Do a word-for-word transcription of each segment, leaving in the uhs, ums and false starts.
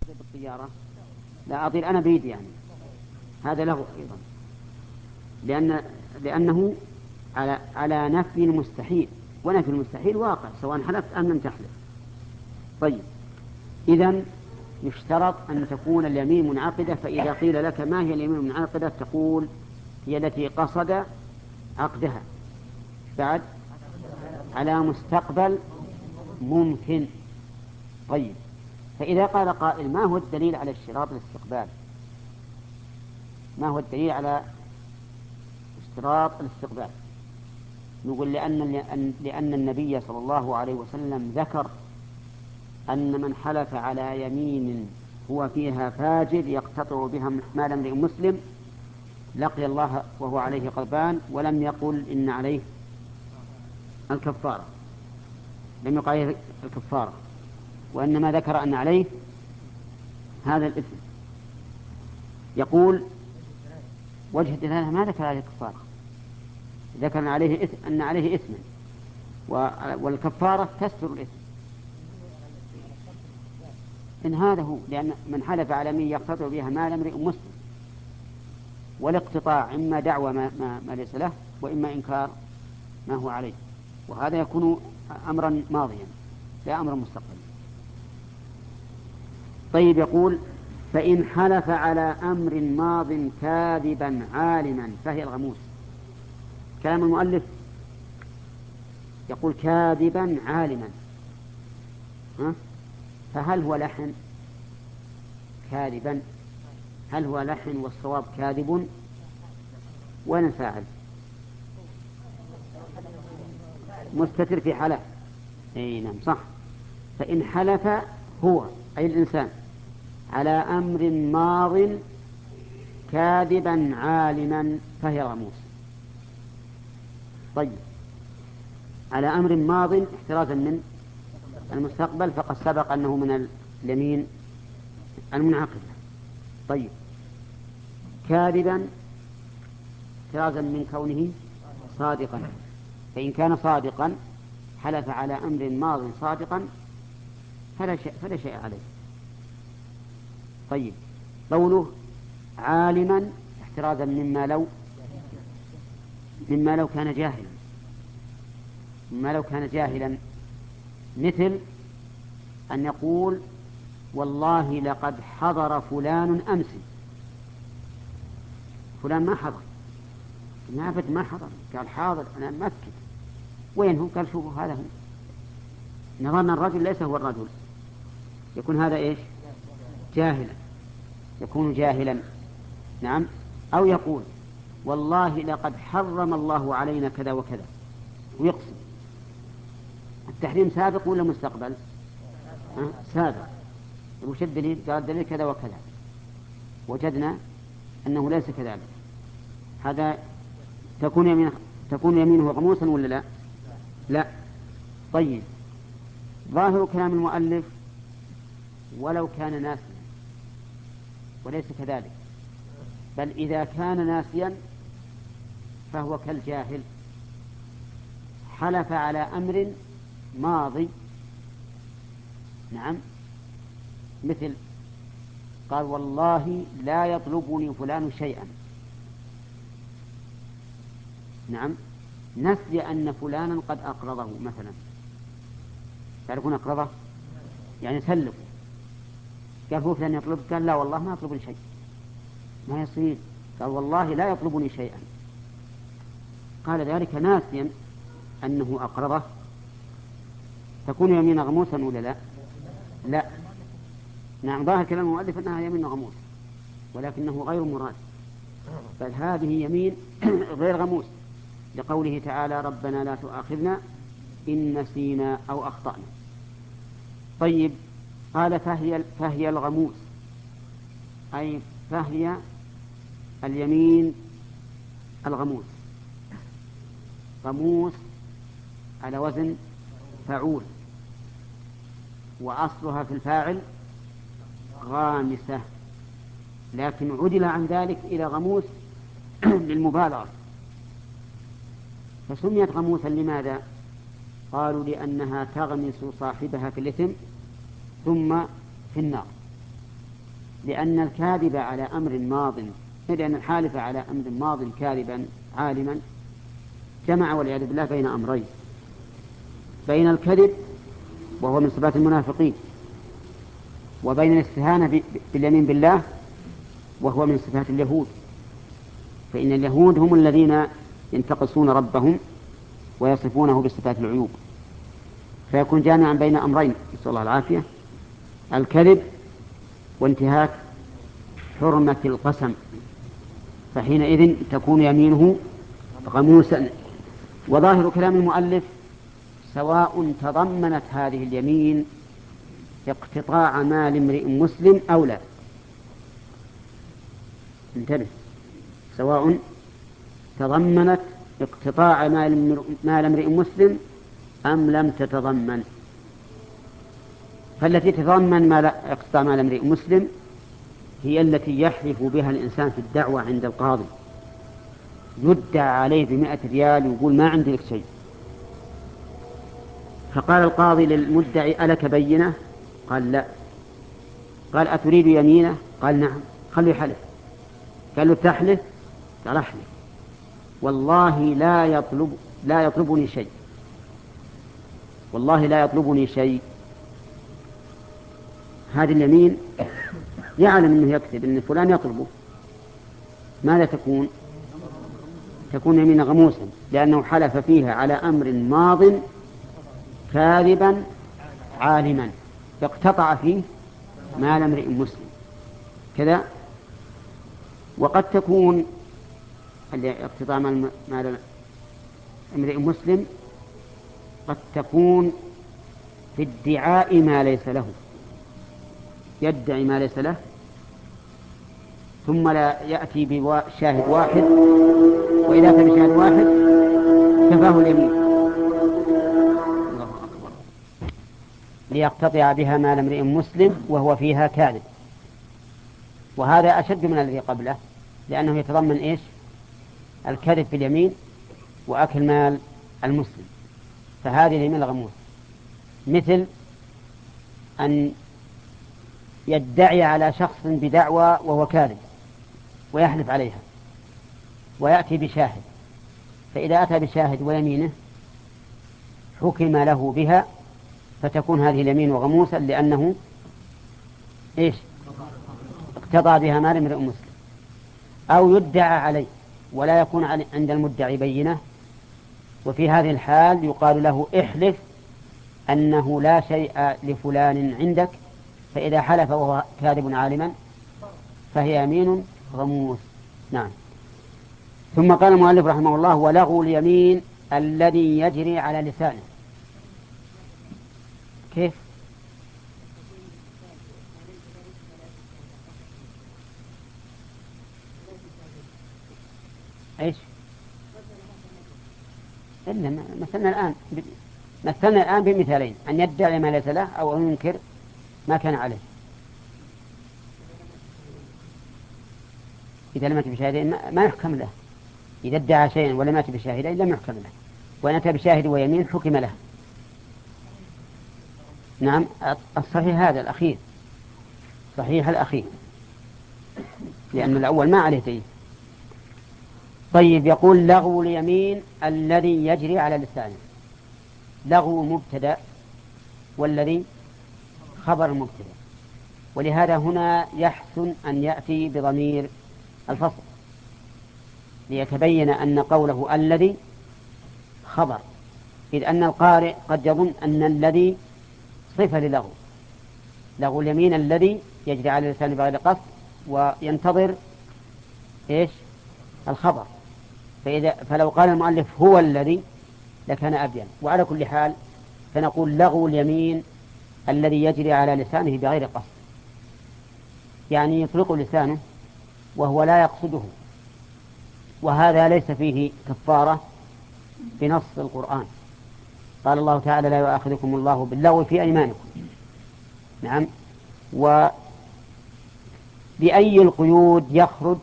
بالطيارة لا أطير أنا بيدي يعني، هذا له أيضا، لأن لأنه على على نفي المستحيل، ونفي المستحيل واقع سواء حلفت أم لم تحلف. طيب، إذن يشترط أن تكون اليمين منعقدة، فإذا قيل لك ما هي اليمين المنعقدة تقول هي التي قصد عقدها بعد على مستقبل ممكن. طيب، فإذا قال قائل ما هو الدليل على اشتراط الاستقبال؟ ما هو الدليل على اشتراط الاستقبال؟ نقول لأن, لأن النبي صلى الله عليه وسلم ذكر أن من حلف على يمين هو فيها فاجر يقتطع بها مال امرئ مسلم لقي الله وهو عليه غضبان، ولم يقل إن عليه الكفارة، لم يقل عليه الكفارة، وإنما ذكر أن عليه هذا الإثم. يقول وجه الدلالة ما ذكر عليه الكفارة، ذكر أن عليه إثم، أن عليه إثما، والكفارة تستر الإثم. إن هذا هو، لأن من حلف على من يقتطع بها مال امرئ مسلم، والاقتطاع إما دعوى ما, ما, ما ليس له، وإما إنكار ما هو عليه، وهذا يكون أمرا ماضيا لا أمرا مستقبلا. طيب، يقول فإن حلف على أمر ماض كاذبا عالما فهي الغموس. كلام المؤلف يقول كاذبا عالما، ها؟ فهل هو لحن؟ كاذبا هل هو لحن والصواب كاذب؟ وين الفاعل؟ مستتر في حلف. اي نعم صح. فإن حلف هو أي الإنسان على أمر ماض كاذبا عالما فهي غموس. طيب، على أمر ماض احترازا من المستقبل، فقد سبق أنه من اليمين المنعقدة. طيب، كاذبا احترازا من كونه صادقا، فإن كان صادقا حلف على أمر ماض صادقا فلا شيء, فلا شيء عليه. طيب، قوله عالما احترازا مما لو مما لو كان جاهلا مما لو كان جاهلا مثل أن يقول والله لقد حضر فلان أمس. فلان ما حضر، ما أبد ما حضر، قال حاضر أنا مأكد. وين هو؟ قال شوفوا هذا هو. نظرنا الرجل ليس هو الرجل، يكون هذا إيش؟ جاهلا، يكون جاهلا. نعم. أو يقول والله لقد حرم الله علينا كذا وكذا، ويقصد التحريم سابق ولا مستقبل؟ أه؟ سابق. وش الدليل؟ قال الدليل كذا وكذا، وجدنا أنه ليس كذلك. هذا تكون يمين تكون يمينه غموسا ولا لا؟ لا. طيب، ظاهر كلام المؤلف ولو كان ناسيا، وليس كذلك، بل إذا كان ناسيا فهو كالجاهل، حلف على أمر ماضي. نعم، مثل قال والله لا يطلبني فلان شيئا. نعم، نسي أن فلانا قد أقرضه مثلا. تعرفون أقرضه؟ يعني سلف. قال هو فلان يطلب؟ قال لا والله ما يطلبني شيء. ما يصير. قال والله لا يطلبني شيئا. قال ذلك ناسيا أنه أقرضه. تكون يمين غموسا ولا لا؟ لا. نعم، ظاهر كلام المؤلف أنها يمين غموس، ولكنه غير مراد، بل هذه يمين غير غموس، لقوله تعالى ربنا لا تؤاخذنا إن نسينا أو أخطأنا. طيب، قال فهي, فهي الغموس، أي فهي اليمين الغموس. غموس على وزن فعول، وأصلها في الفاعل غامسة، لكن عدل عن ذلك إلى غموس للمبالغة، فسميت غموسا. لماذا؟ قالوا لأنها تغمس صاحبها في الإثم ثم في النار. لأن الكاذب على أمر ماض لأن الحالف على أمر ماض كاذبا عالما جمع والعياذ بالله بين أمرين، بين الكذب وهو من صفات المنافقين، وبين الاستهانة باليمين بالله وهو من صفات اليهود، فإن اليهود هم الذين ينتقصون ربهم ويصفونه بصفات العيوب، فيكون جامعا بين أمرين نسأل الله العافية، الكذب وانتهاك حرمة القسم، فحينئذ تكون يمينه غموسا. وظاهر كلام المؤلف سواء تضمنت هذه اليمين اقتطاع مال امرئ مسلم أو لا، انتبه، سواء تضمنت اقتطاع مال امرئ مسلم أم لم تتضمن. فالتي تتضمن مال اقتطاع مال امرئ مسلم هي التي يحلف بها الإنسان في الدعوة عند القاضي، يدعى عليه بمئة ريال ويقول ما عندي لك شيء، فقال القاضي للمدعي ألك بينة؟ قال لا. قال أتريد يمينه؟ قال نعم. خلي حلف. قال له تحلف؟ قال أحلف والله لا يطلب لا يطلبني شيء، والله لا يطلبني شيء. هذه اليمين يعلم أنه يكذب، أن فلان يطلبه، ماذا تكون؟ تكون يمين غموسا، لأنه حلف فيها على أمر ماض كاذبا عالما اقتطع فيه مال امرئ مسلم كذا. وقد تكون اقتطاع مال امرئ مسلم قد تكون في ادعاء ما ليس له، يدعي ما ليس له ثم لا يأتي بشاهد واحد، وإذا أتى بشاهد واحد كفاه اليمين، الله أكبر، ليقتطع بها مال امرئ مسلم وهو فيها كاذب. وهذا أشد من الذي قبله، لأنه يتضمن إيش؟ الكذب في اليمين وأكل مال المسلم، فهذه اليمين الغموس. مثل أن يدعي على شخص بدعوى وهو كاذب ويحلف عليها ويأتي بشاهد، فإذا أتى بشاهد ويمينه حكم له بها، فتكون هذه اليمين غموسا لأنه إيش؟ اقتضى بها مال امرئ مسلم. أو يدعى عليه ولا يكون عند المدعي بينة، وفي هذه الحال يقال له احلف أنه لا شيء لفلان عندك، فإذا حلف وهو كاذب عالما فهي يمين غموس. نعم. ثم قال المؤلف رحمه الله ولغو اليمين الذي يجري على لسانه. كيف؟ ايش؟ إلا مثلنا الآن مثلنا الآن بمثالين، أن يدعي ما ليس له أو أن ينكر ما كان عليه. إذا لم يأت بشاهدين ما يحكم له، إذا ادعى شيئا ولم يأت بشاهدين لم يحكم له، وإن أتى بشاهد ويمين حكم له. نعم الصحيح هذا الأخير، صحيح الأخير، لأن الأول ما عليه دليل. طيب، يقول لغو اليمين الذي يجري على لسانه. لغو مبتدأ والذي خبر مبتدأ، ولهذا هنا يحسن أن يأتي بضمير الفصل ليتبين أن قوله الذي خبر، إذ أن القارئ قد يظن أن الذي صفة للغو، لغو اليمين الذي يجري على لسانه بغير قصد، وينتظر إيش؟ الخبر. فإذا فلو قال المؤلف هو الذي لكان أبين. وعلى كل حال فنقول لغو اليمين الذي يجري على لسانه بغير قصد، يعني يطلق لسانه وهو لا يقصده، وهذا ليس فيه كفارة بنص القرآن. قال الله تعالى لا يؤاخذكم الله باللغو في أيمانكم. نعم. وبأي القيود يخرج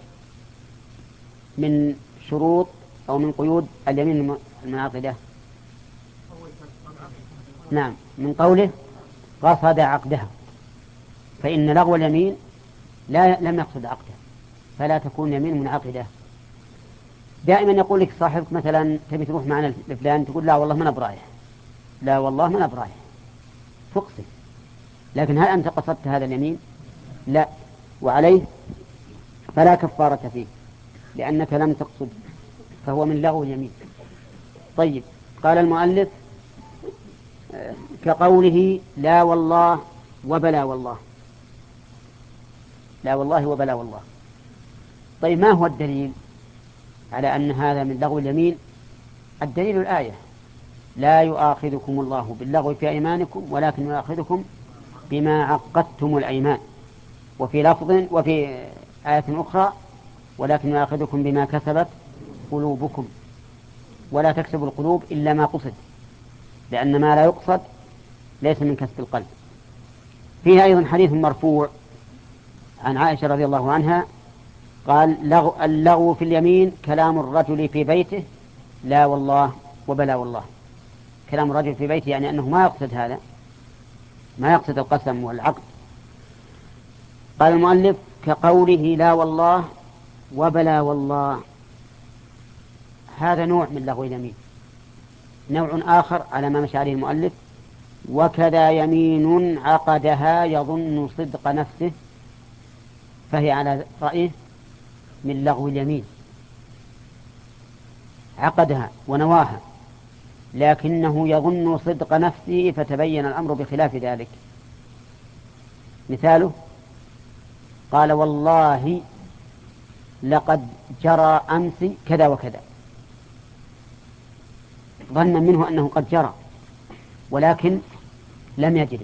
من شروط أو من قيود اليمين المنعقدة؟ نعم، من قوله قصد عقدها، فإن لغو اليمين لا لم يقصد عقده، فلا تكون يمين منعقدة. دائما يقول لك صاحبك مثلا تبي تروح معنا لفلان، تقول لا والله ما أنا برايح، لا والله ما أنا برايح، تقسم، لكن هل أنت قصدت هذا اليمين؟ لا، وعليه فلا كفارة فيه لأنك لم تقصد، فهو من لغو اليمين. طيب، قال المؤلف كقوله لا والله وبلا والله، لا والله وبلا والله. طيب، ما هو الدليل على أن هذا من لغو اليمين؟ الدليل الآية: لا يؤاخذكم الله باللغو في أيمانكم ولكن يؤاخذكم بما عقدتم الأيمان. وفي لفظ وفي آية أخرى: ولكن يؤاخذكم بما كسبت قلوبكم، ولا تكسب القلوب إلا ما قصد، لأن ما لا يقصد ليس من كسب القلب. فيها أيضا حديث مرفوع عن عائشة رضي الله عنها قال: لغو اللغو في اليمين كلام الرجل في بيته لا والله وبلا والله. كلام الرجل في بيته يعني أنه ما يقصد هذا، ما يقصد القسم والعقد. قال المؤلف كقوله لا والله وبلا والله، هذا نوع من لغو اليمين. نوع آخر على ما مشى عليه المؤلف: وكذا يمين عقدها يظن صدق نفسه، فهي على رأيه من لغو اليمين، عقدها ونواها لكنه يظن صدق نفسه فتبين الأمر بخلاف ذلك. مثاله: قال والله لقد جرى أمس كذا وكذا، ظنا منه أنه قد جرى ولكن لم يجري،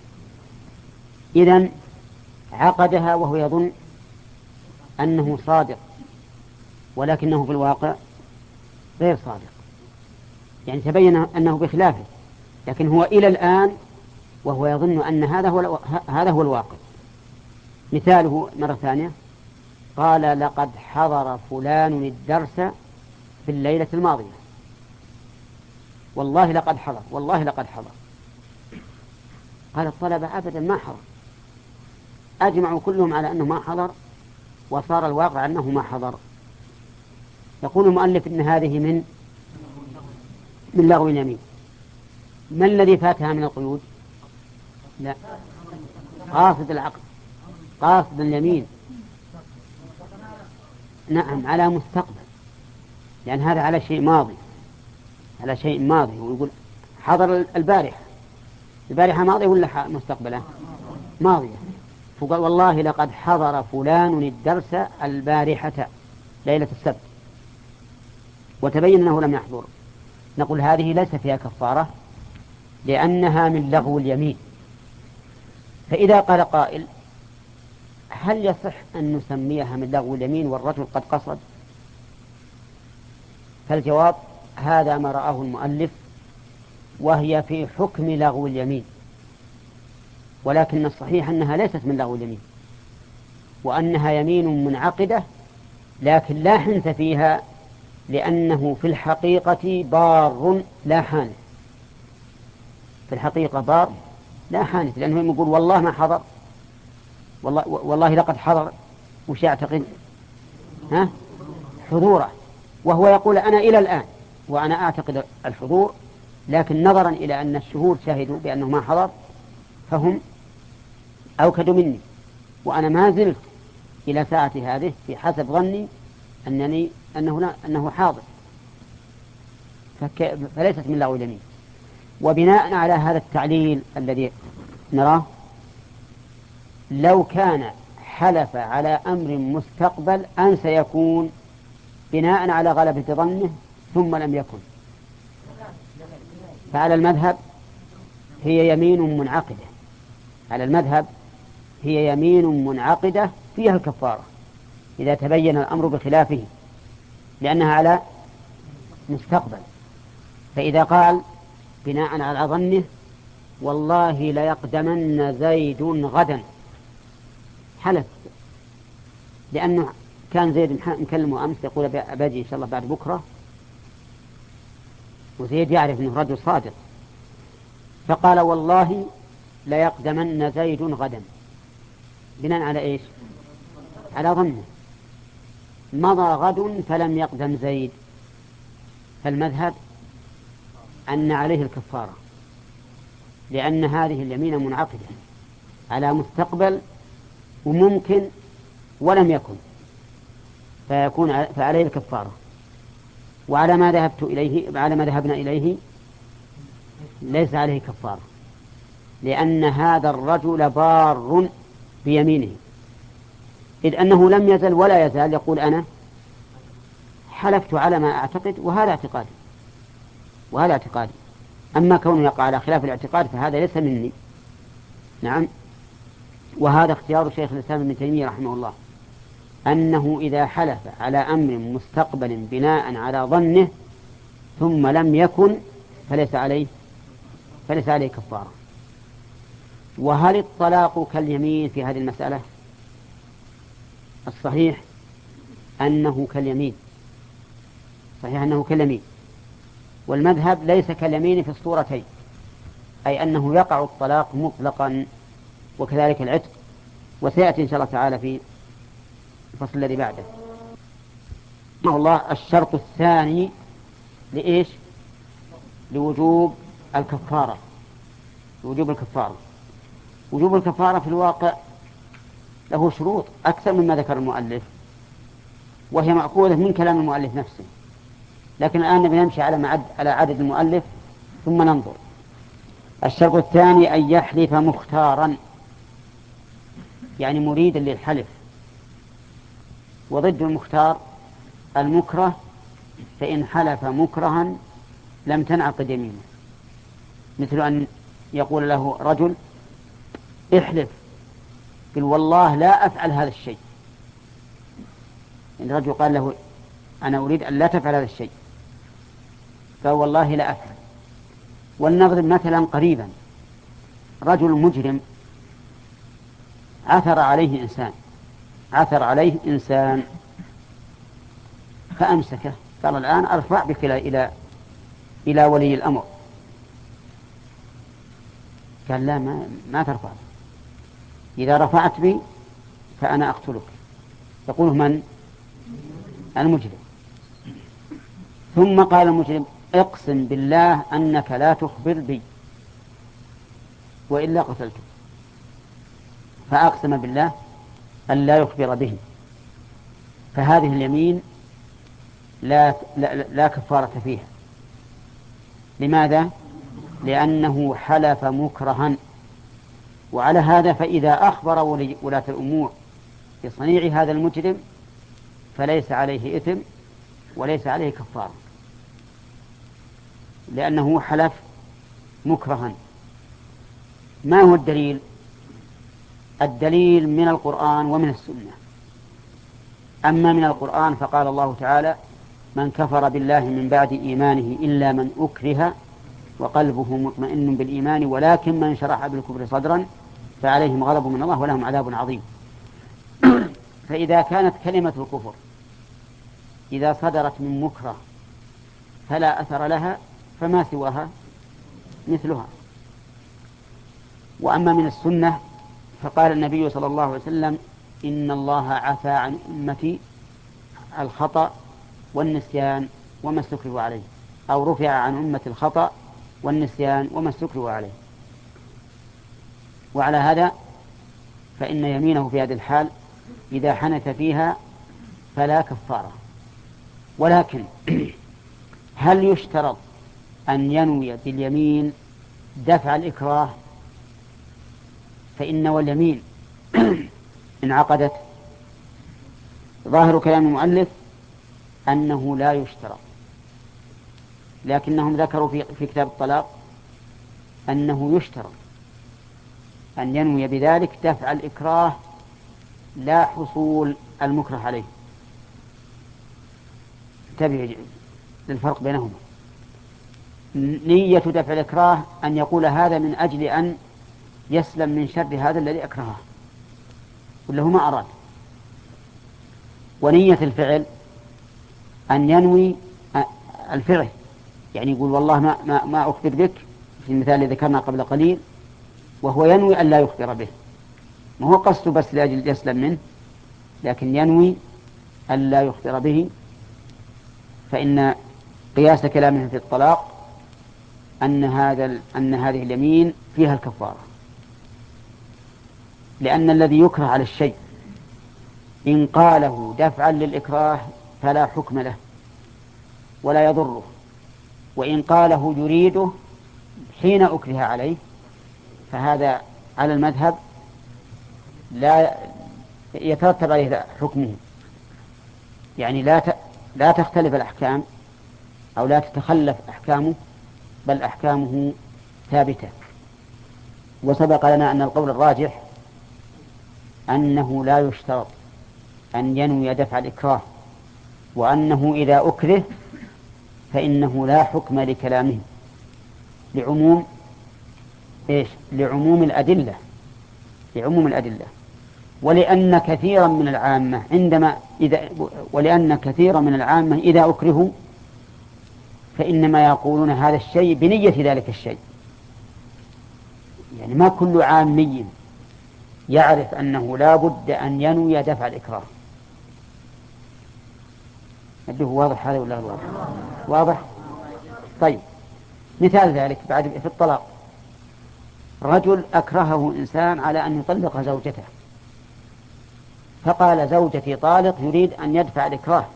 إذن عقدها وهو يظن أنه صادق ولكنه في الواقع غير صادق، يعني تبين أنه بخلافه، لكن هو إلى الآن وهو يظن أن هذا هو هذا هو الواقع. مثاله مرة ثانية: قال لقد حضر فلان الدرس في الليلة الماضية، والله لقد حضر، والله لقد حضر. قال الطلبة أبدا ما حضر، أجمعوا كلهم على أنه ما حضر، وصار الواقع أنه ما حضر. يقول المؤلف إن هذه من من لغو اليمين. ما الذي فاتها من القيود؟ لا، قاصد العقد، قاصد اليمين، نعم، على مستقبل، لأن هذا على شيء ماضي، على شيء ماضي. ويقول حضر البارحة، البارحة ماضي ولا مستقبلة؟ ماضية. فقال والله لقد حضر فلان الدرس البارحة ليلة السبت، وتبين أنه لم يحضر. نقول هذه ليس فيها كفارة لأنها من لغو اليمين. فإذا قال قائل: هل يصح أن نسميها من لغو اليمين والرجل قد قصد؟ فالجواب: هذا ما رآه المؤلف، وهي في حكم لغو اليمين، ولكن الصحيح أنها ليست من لغو اليمين، وأنها يمين منعقدة، لكن لا حنث فيها، لأنه في الحقيقة بار لا حانث. في الحقيقة بار لا حانث، لأنه يقول والله ما حضر، والله, والله لقد حضر، وش يعتقد؟ ها؟ حضوره، وهو يقول أنا إلى الآن وأنا أعتقد الحضور، لكن نظرا إلى أن الشهود شهدوا بأنه ما حضر فهم أوكدوا مني، وأنا ما زلت إلى ساعة هذه في حسب ظني أنني أنه, أنه حاضر، فليست من لغو اليمين. وبناء على هذا التعليل الذي نراه، لو كان حلف على أمر مستقبل أن سيكون بناء على غلبة ظنه ثم لم يكن، فعلى المذهب هي يمين منعقدة، على المذهب هي يمين منعقدة فيها الكفارة إذا تبين الأمر بخلافه، لأنها على مستقبل. فإذا قال بناء على ظنه والله ليقدمن زيد غدا، حلف لأنه كان زيد مكلمه أمس يقول أباجي إن شاء الله بعد بكرة، وزيد يعرف أنه رجل صادق، فقال والله ليقدمن زيد غدا، بناء على إيش؟ على ظنه، مضى غد فلم يقدم زيد، فالمذهب أن عليه الكفارة، لأن هذه اليمين منعقدة على مستقبل وممكن ولم يكن، فيكون فعليه الكفارة. وعلى ما ذهبت إليه على ما ذهبنا إليه ليس عليه كفارة، لأن هذا الرجل بار بيمينه، إذ أنه لم يزل ولا يزال يقول أنا حلفت على ما أعتقد وهذا اعتقادي وهذا اعتقادي. أما كونه يقع على خلاف الاعتقاد فهذا ليس مني. نعم. وهذا اختيار شيخ الإسلام ابن تيمية رحمه الله، أنه إذا حلف على أمر مستقبل بناء على ظنه ثم لم يكن فليس عليه فليس عليه كفارة. وهل الطلاق كاليمين في هذه المسألة؟ الصحيح أنه كاليمين، صحيح أنه كاليمين، والمذهب ليس كاليمين في الصورتين، أي أنه يقع الطلاق مطلقا وكذلك العتق، وسيأتي إن شاء الله تعالى في الفصل الذي بعده. الله الشرط الثاني لإيش؟ لوجوب الكفارة. لوجوب الكفارة وجوب الكفارة في الواقع له شروط أكثر مما ذكر المؤلف، وهي مأخوذة من كلام المؤلف نفسه، لكن الآن نبي نمشي على معد على عدد المؤلف ثم ننظر. الشرط الثاني أن يحلف مختارا، يعني مريدا للحلف، وضد المختار المكره، فإن حلف مكرها لم تنعقد يمينه، مثل أن يقول له رجل احلف، قل والله لا أفعل هذا الشيء، إن رجل قال له أنا أريد أن لا تفعل هذا الشيء، قال والله لا أفعل. ولنضرب مثلا قريبا، رجل مجرم عثر عليه إنسان عثر عليه إنسان فأمسكه، قال الآن أرفع بك إلى إلى ولي الأمر، قال لا ما, ما ترفع، إذا رفعت بي فأنا أقتلك. يقول من؟ المجرم. ثم قال المجرم اقسم بالله أنك لا تخبر بي وإلا قتلتك، فأقسم بالله أن لا يخبر به، فهذه اليمين لا, لا, لا كفارة فيها. لماذا؟ لأنه حلف مكرها. وعلى هذا فإذا أخبر ولاة الأمور بصنيع هذا المجرم فليس عليه إثم وليس عليه كفارة، لأنه حلف مكرها. ما هو الدليل؟ الدليل من القرآن ومن السنة. أما من القرآن فقال الله تعالى من كفر بالله من بعد إيمانه إلا من أكره وقلبه مطمئن بالإيمان ولكن من شرح بالكفر صدرا فعليهم غضب من الله ولهم عذاب عظيم. فإذا كانت كلمة الكفر إذا صدرت من مكره فلا أثر لها فما سواها مثلها. وأما من السنة فقال النبي صلى الله عليه وسلم إن الله عفى عن أمتي الخطأ والنسيان وما استكرهوا عليه، أو رفع عن أمة الخطأ والنسيان وما استكرهوا عليه. وعلى هذا فإن يمينه في هذه الحال إذا حنث فيها فلا كفارة. ولكن هل يشترط أن ينوي باليمين دفع الإكراه؟ فإن واليمين انعقدت. ظاهر كلام المؤلف أنه لا يشترط، لكنهم ذكروا في, في كتاب الطلاق أنه يشترط أن ينوي بذلك دفع الإكراه لا حصول المكره عليه. انتبه للفرق بينهما. نية دفع الإكراه أن يقول هذا من أجل أن يسلم من شر هذا الذي أكرهه وله ما أراد. ونية الفعل أن ينوي الفعل، يعني يقول والله ما, ما, ما أخبر بك في المثال الذي ذكرنا قبل قليل، وهو ينوي أن لا يخبر به، ما هو قصده بس لأجل يسلم منه، لكن ينوي ألا يخبر به، فإن قياس كلامه في الطلاق أن هذا أن هذه اليمين فيها الكفارة، لأن الذي يكره على الشيء إن قاله دفعا للإكراه فلا حكم له ولا يضره، وإن قاله يريده حين أكره عليه فهذا على المذهب لا يترتب عليه حكمه، يعني لا لا تختلف الأحكام أو لا تتخلف أحكامه، بل أحكامه ثابتة. وسبق لنا أن القول الراجح أنه لا يشترط أن ينوي دفع الإكراه، وأنه إذا أكره فإنه لا حكم لكلامه لعموم إيش؟ لعموم الأدلة لعموم الأدلة ولأن كثيرا من العامة عندما إذا ولأن كثيرا من العامة إذا أكرهوا فإنما يقولون هذا الشيء بنية ذلك الشيء، يعني ما كل عامي يعرف أنه لا بد أن ينوي دفع الإكراه. هل هو واضح هذا ولا واضح؟ واضح. طيب، مثال ذلك بعد في الطلاق، رجل أكرهه إنسان على أن يطلق زوجته، فقال زوجتي طالق، يريد أن يدفع الإكراه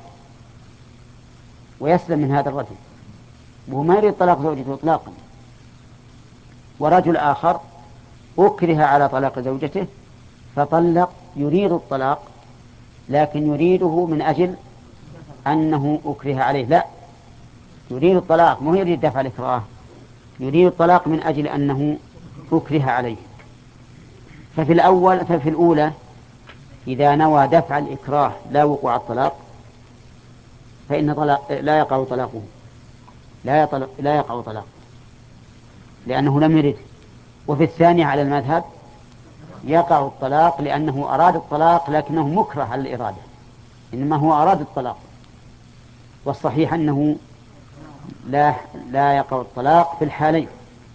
ويسلم من هذا الرجل، وهو ما يريد طلاق زوجته إطلاقا. ورجل آخر أكره على طلاق زوجته فطلق، يريد الطلاق لكن يريده من أجل أنه أكره عليه، لا، يريد الطلاق مو يريد دفع الإكراه، يريد الطلاق من أجل أنه أكره عليه. ففي الأول ففي الأولى إذا نوى دفع الإكراه لا وقوع الطلاق فإن طلاق لا يقع طلاقه لا يطلق لا يقع طلاق لأنه لم يرد. وفي الثانية على المذهب يقع الطلاق لأنه أراد الطلاق لكنه مكره على الإرادة، إنما هو أراد الطلاق. والصحيح أنه لا لا يقع الطلاق في الحالين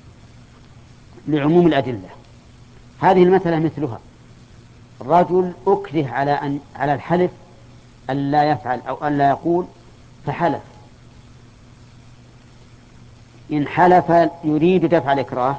لعموم الأدلة. هذه المسألة مثلها، الرجل أكره على أن على الحلف أن لا يفعل أو أن لا يقول فحلف، إن حلف يريد دفع الإكراه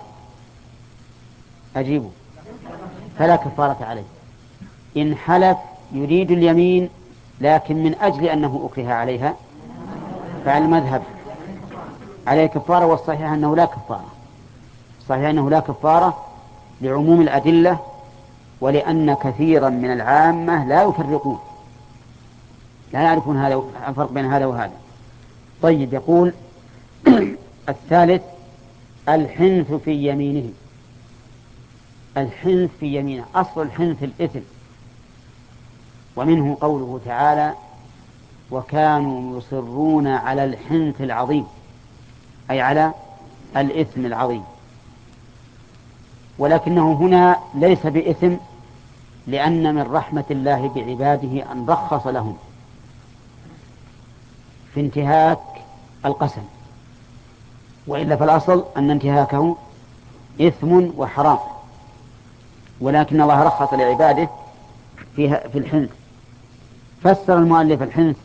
أجيبه فلا كفارة عليه، إن حلف يريد اليمين لكن من أجل أنه أكره عليها فعلى المذهب عليه كفارة، والصحيح أنه لا كفارة صحيح أنه لا كفارة لعموم الأدلة، ولأن كثيرا من العامة لا يفرقون لا يعرفون هذا الفرق بين هذا وهذا. طيب، يقول الثالث الحنث في يمينه. الحنث في يمينه، أصل الحنث الإثم، ومنه قوله تعالى وكانوا يصرون على الحنث العظيم، أي على الإثم العظيم. ولكنه هنا ليس بإثم، لأن من رحمة الله بعباده أن رخص لهم في انتهاك القسم، وإلا فالأصل أن انتهاكه إثم وحرام، ولكن الله رخص لعباده فيها في الحنث. فسر المؤلف الحنث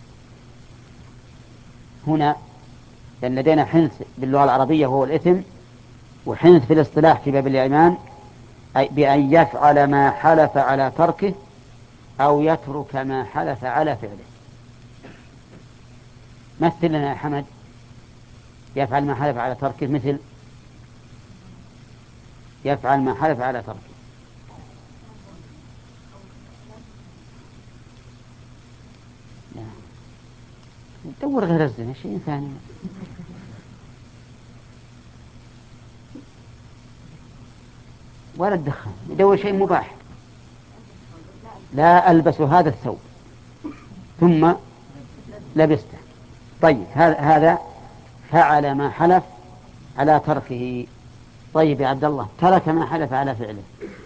هنا، لأن لدينا حنث باللغة العربية وهو الإثم، وحنث في الاصطلاح في باب الإيمان أي بأن يفعل ما حلف على تركه أو يترك ما حلف على فعله. مثل لنا يا حمد، يفعل ما حلف على تركه، مثل يفعل ما حلف على تركه. دور غير الزنا شيء ثاني. ولا الدخان، يدور شيء مباح. لا ألبس هذا الثوب ثم لبسته. طيب، هذا فعل ما حلف على تركه. طيب يا عبد الله، ترك ما حلف على فعله.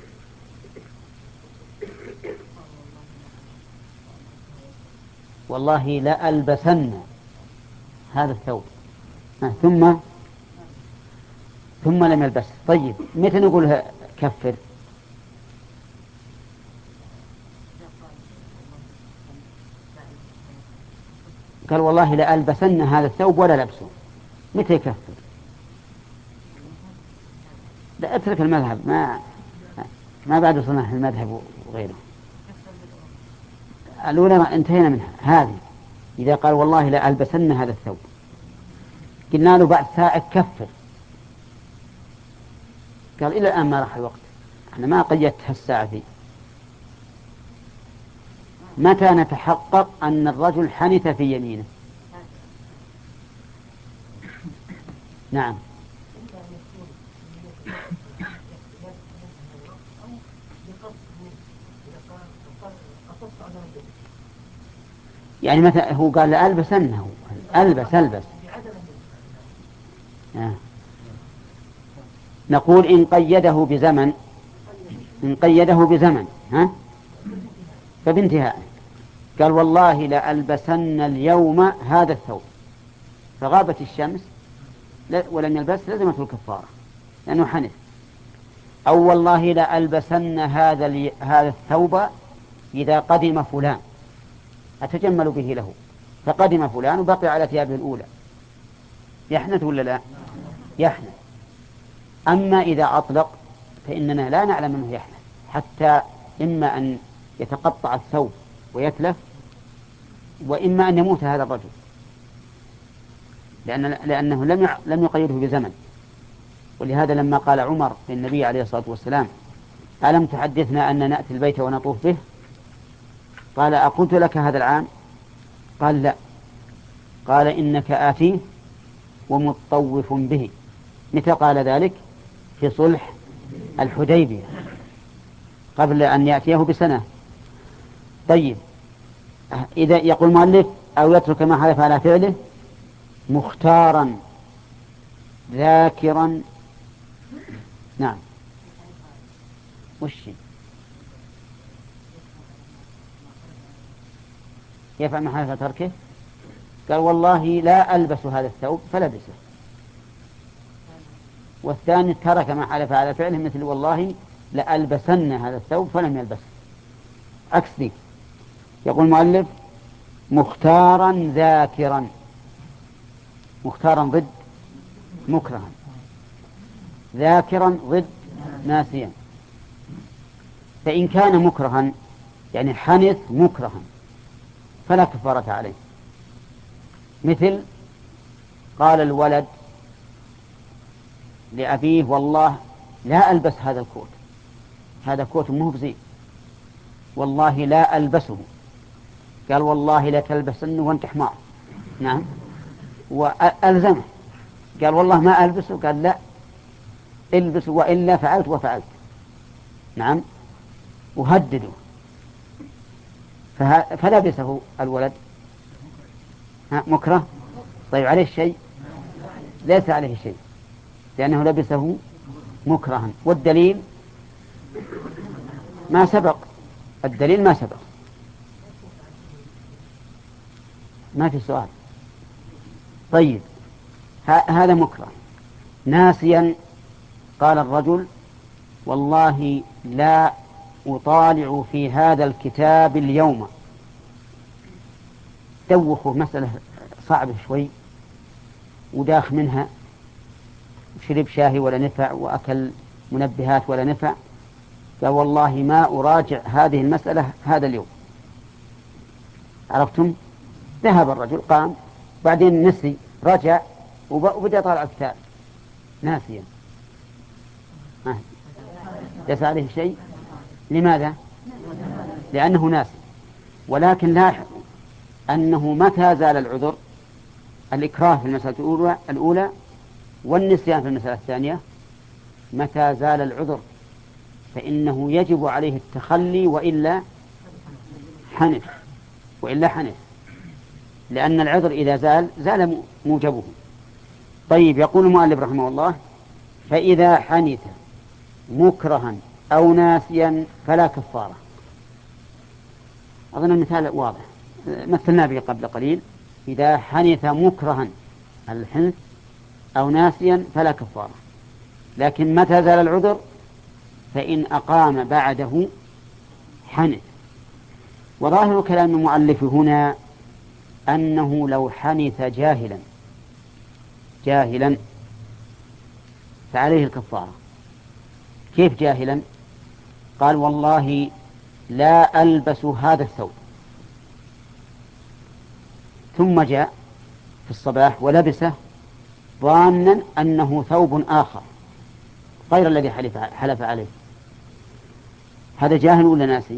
والله لا ألبسن هذا الثوب ثم ثم لم يلبس. طيب، متى نقولها كفر؟ قال والله لألبسن هذا الثوب ولا لبسه، متى يكفر؟ لا اترك المذهب، ما ما بعد صنع المذهب وغيره. الأولى انتهينا منها. هذه إذا قال والله لألبسن هذا الثوب، قلنا له بعد ساعة كفر، قال إلى الآن ما راح الوقت، أنا ما قيدتها الساعة فيه. متى نتحقق أن الرجل حنث في يمينه؟ نعم. يعني متى هو قال لألبسنه، ألبس ألبس آه. نقول إن قيده بزمن، إن قيده بزمن ها فبانتهاء. قال والله لألبسن اليوم هذا الثوب، فغابت الشمس ولم يلبس لزمته الكفارة لأنه حنث. أو والله لألبسن هذا هذا الثوب إذا قدم فلان، أتجمل به له، فقدم فلان وبقي على ثيابه الأولى، يحنث ولا لا؟ يحنث. أما إذا أطلق فإننا لا نعلم أنه يحنث، حتى إما أن يتقطع الثوب ويتلف، وإما أن يموت هذا الرجل، لأن لأنه لم لم يقيده بزمن. ولهذا لما قال عمر للنبي عليه الصلاة والسلام ألم تحدثنا أن نأتي البيت ونطوف به؟ قال أقلت لك هذا العام؟ قال لا. قال إنك آتيه ومطوف به. متى قال ذلك؟ في صلح الحديبية قبل أن يأتيه بسنة. طيب، إذا يقول المؤلف أو يترك ما حلف على فعله مختارا ذاكرا. نعم. وش يفعل ما حلف تركه؟ قال والله لا ألبس هذا الثوب فلبسه. والثاني ترك ما حلف على فعله، مثل والله لألبسن هذا الثوب فلم يلبسه. عكس ذي. يقول المؤلف مختارا ذاكرا. مختارا ضد مكرها، ذاكرا ضد ناسيا. فإن كان مكرها يعني حنث مكرها فلا كفارة عليه. مثل قال الولد لأبيه والله لا ألبس هذا الكوت، هذا كوت مو بزين، والله لا ألبسه. قال والله لا تلبسنه وانت حمار. نعم. وألزمه قال والله ما ألبسه، قال لا البسه وإلا فعلت وفعلت. نعم. وهدده فلبسه الولد مكره. طيب عليه شيء؟ ليس عليه شيء لأنه لبسه مكرها. والدليل ما سبق، الدليل ما سبق، ما في سؤال. طيب هذا مكره. ناسيا قال الرجل والله لا أطالع في هذا الكتاب اليوم. دوخه مسألة صعبة شوي وداخ منها، شرب شاهي ولا نفع وأكل منبهات ولا نفع، قال والله ما أراجع هذه المسألة هذا اليوم. عرفتم؟ ذهب الرجل قام بعدين نسي، رجع وبدأ طالع الكتاب ناسيا. ليس عليه شيء. لماذا؟ لأنه ناسي. ولكن لاحظ أنه متى زال العذر؟ الإكراه في المسألة الأولى, الأولى والنسيان في المسألة الثانية. متى زال العذر فإنه يجب عليه التخلي وإلا حنث، وإلا حنث، لأن العذر إذا زال زال موجبه. طيب يقول المؤلف رحمه الله فإذا حنث مكرها أو ناسيا فلا كفارة. أظن المثال واضح، مثلنا به قبل قليل. إذا حنث مكرها الحنث أو ناسيا فلا كفارة. لكن متى زال العذر فإن أقام بعده حنث. وظاهر كلام المؤلف هنا أنه لو حنث جاهلا جاهلا فعليه الكفارة. كيف جاهلا؟ قال والله لا ألبس هذا الثوب، ثم جاء في الصباح ولبسه ظانا أنه ثوب آخر غير الذي حلف, حلف عليه. هذا جاهل ولا ناسي؟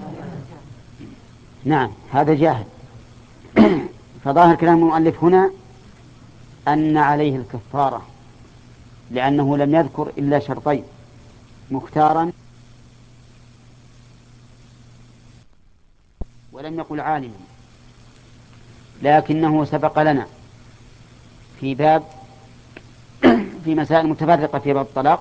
نعم هذا جاهل. فظاهر كلام المؤلف هنا أن عليه الكفارة، لأنه لم يذكر إلا شرطين: مختارا ولم يقل عالما. لكنه سبق لنا في باب في مسائل متفرقة في باب الطلاق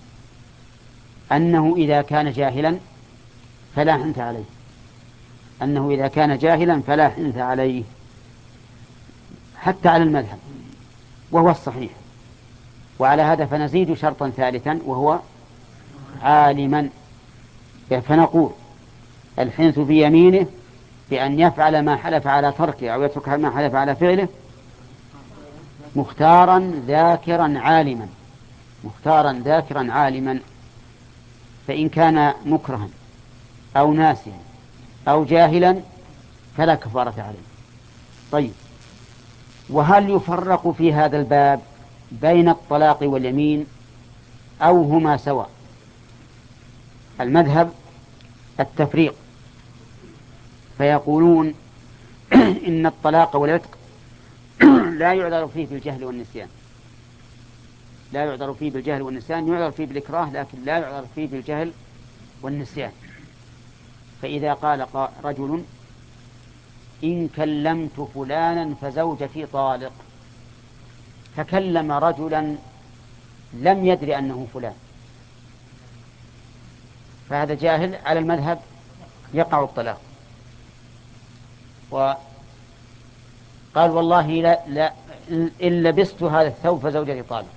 أنه إذا كان جاهلا فلا حنث عليه أنه إذا كان جاهلا فلا حنث عليه حتى على المذهب، وهو الصحيح. وعلى هذا فنزيد شرطا ثالثا وهو عالما، فنقول الحنث في يمينه بأن يفعل ما حلف على تركه أو يترك ما حلف على فعله مختارا ذاكرا عالما مختارا ذاكرا عالما. فإن كان مكرها أو ناسيا أو جاهلا فلا كفارة عليه. طيب، وهل يفرق في هذا الباب بين الطلاق واليمين أو هما سواء؟ المذهب التفريق، فيقولون إن الطلاق والعتق لا يعذر فيه بالجهل والنسيان لا يعذر فيه بالجهل والنسيان يعذر فيه بالإكراه، لكن لا يعذر فيه بالجهل والنسيان. فإذا قال رجل إن كلمت فلانا فزوجتي طالق، فكلم رجلا لم يدري أنه فلان، فهذا جاهل، على المذهب يقع الطلاق. وقال والله لا, لا إن لبست هذا الثوب فزوجتي طالق،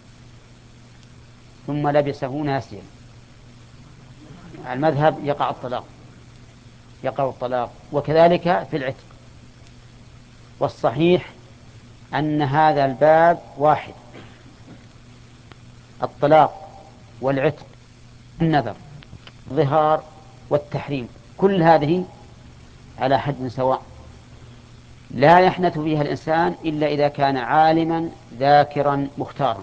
ثم لبسه ناسيا، على المذهب يقع الطلاق يقع الطلاق وكذلك في العتق. والصحيح أن هذا الباب واحد: الطلاق والعتق، النذر، الظهار والتحريم، كل هذه على حد سواء، لا يحنث فيها الإنسان إلا إذا كان عالما ذاكرا مختارا،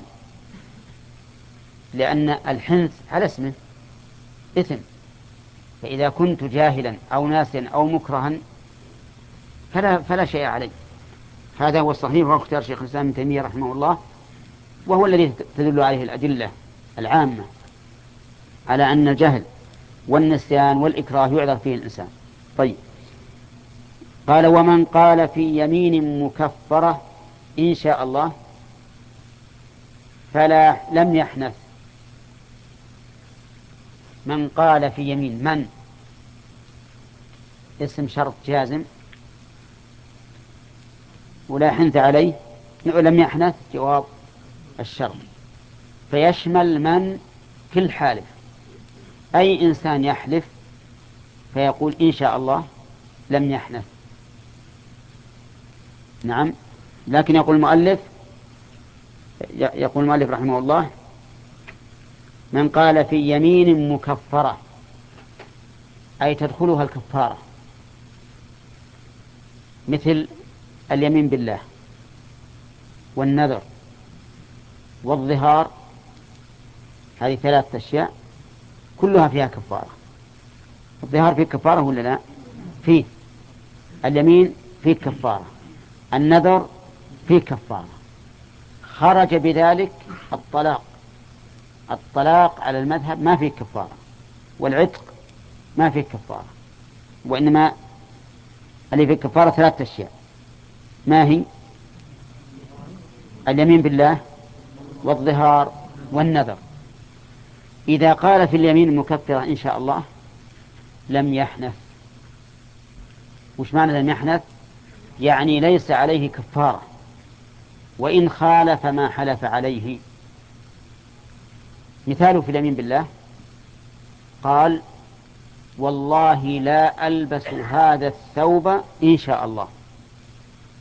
لأن الحنث على اسمه إثم. فإذا كنت جاهلا أو ناسيا أو مكرها فلا, فلا شيء عليه. هذا هو الصحيح، وهو اختيار شيخ الإسلام ابن تيمية رحمه الله، وهو الذي تدل عليه الأدلة العامة على أن الجهل والنسيان والإكراه يعذر فيه الإنسان. طيب، قال ومن قال في يمين مكفرة إن شاء الله فلا لم يحنث. من قال في يمين، من اسم شرط جازم ولا حنث عليه، لم يحنث جواب الشرط، فيشمل من في الحالف، أي إنسان يحلف فيقول إن شاء الله لم يحنث. نعم، لكن يقول المؤلف يقول المؤلف رحمه الله من قال في يمين مكفرة، أي تدخلها الكفارة، مثل اليمين بالله والنذر والظهار، هذه ثلاثة أشياء كلها فيها كفارة. الظهار فيه كفارة ولا لا؟ فيه. اليمين فيه كفارة، النذر فيه كفارة. خرج بذلك الطلاق الطلاق على المذهب ما فيه كفارة، والعتق ما فيه كفارة، وإنما اللي فيه كفارة ثلاثة أشياء. ما هي؟ اليمين بالله والظهار والنذر. إذا قال في اليمين المكفرة إن شاء الله لم يحنث. وش معنى لم يحنث؟ يعني ليس عليه كفارة، وإن خالف ما حلف عليه. مثاله في اليمين بالله قال والله لا ألبس هذا الثوب إن شاء الله،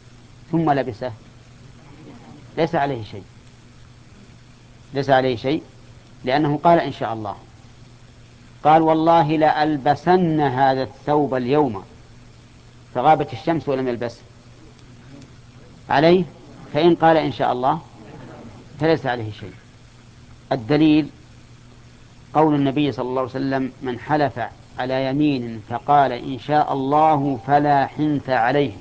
ثم لبسه ليس عليه شيء، ليس عليه شيء لأنه قال إن شاء الله. قال والله لألبسن هذا الثوب اليوم، فغابت الشمس ولم يلبس عليه، فإن قال إن شاء الله فليس عليه شيء. الدليل قول النبي صلى الله عليه وسلم من حلف على يمين فقال إن شاء الله فلا حنث عليه.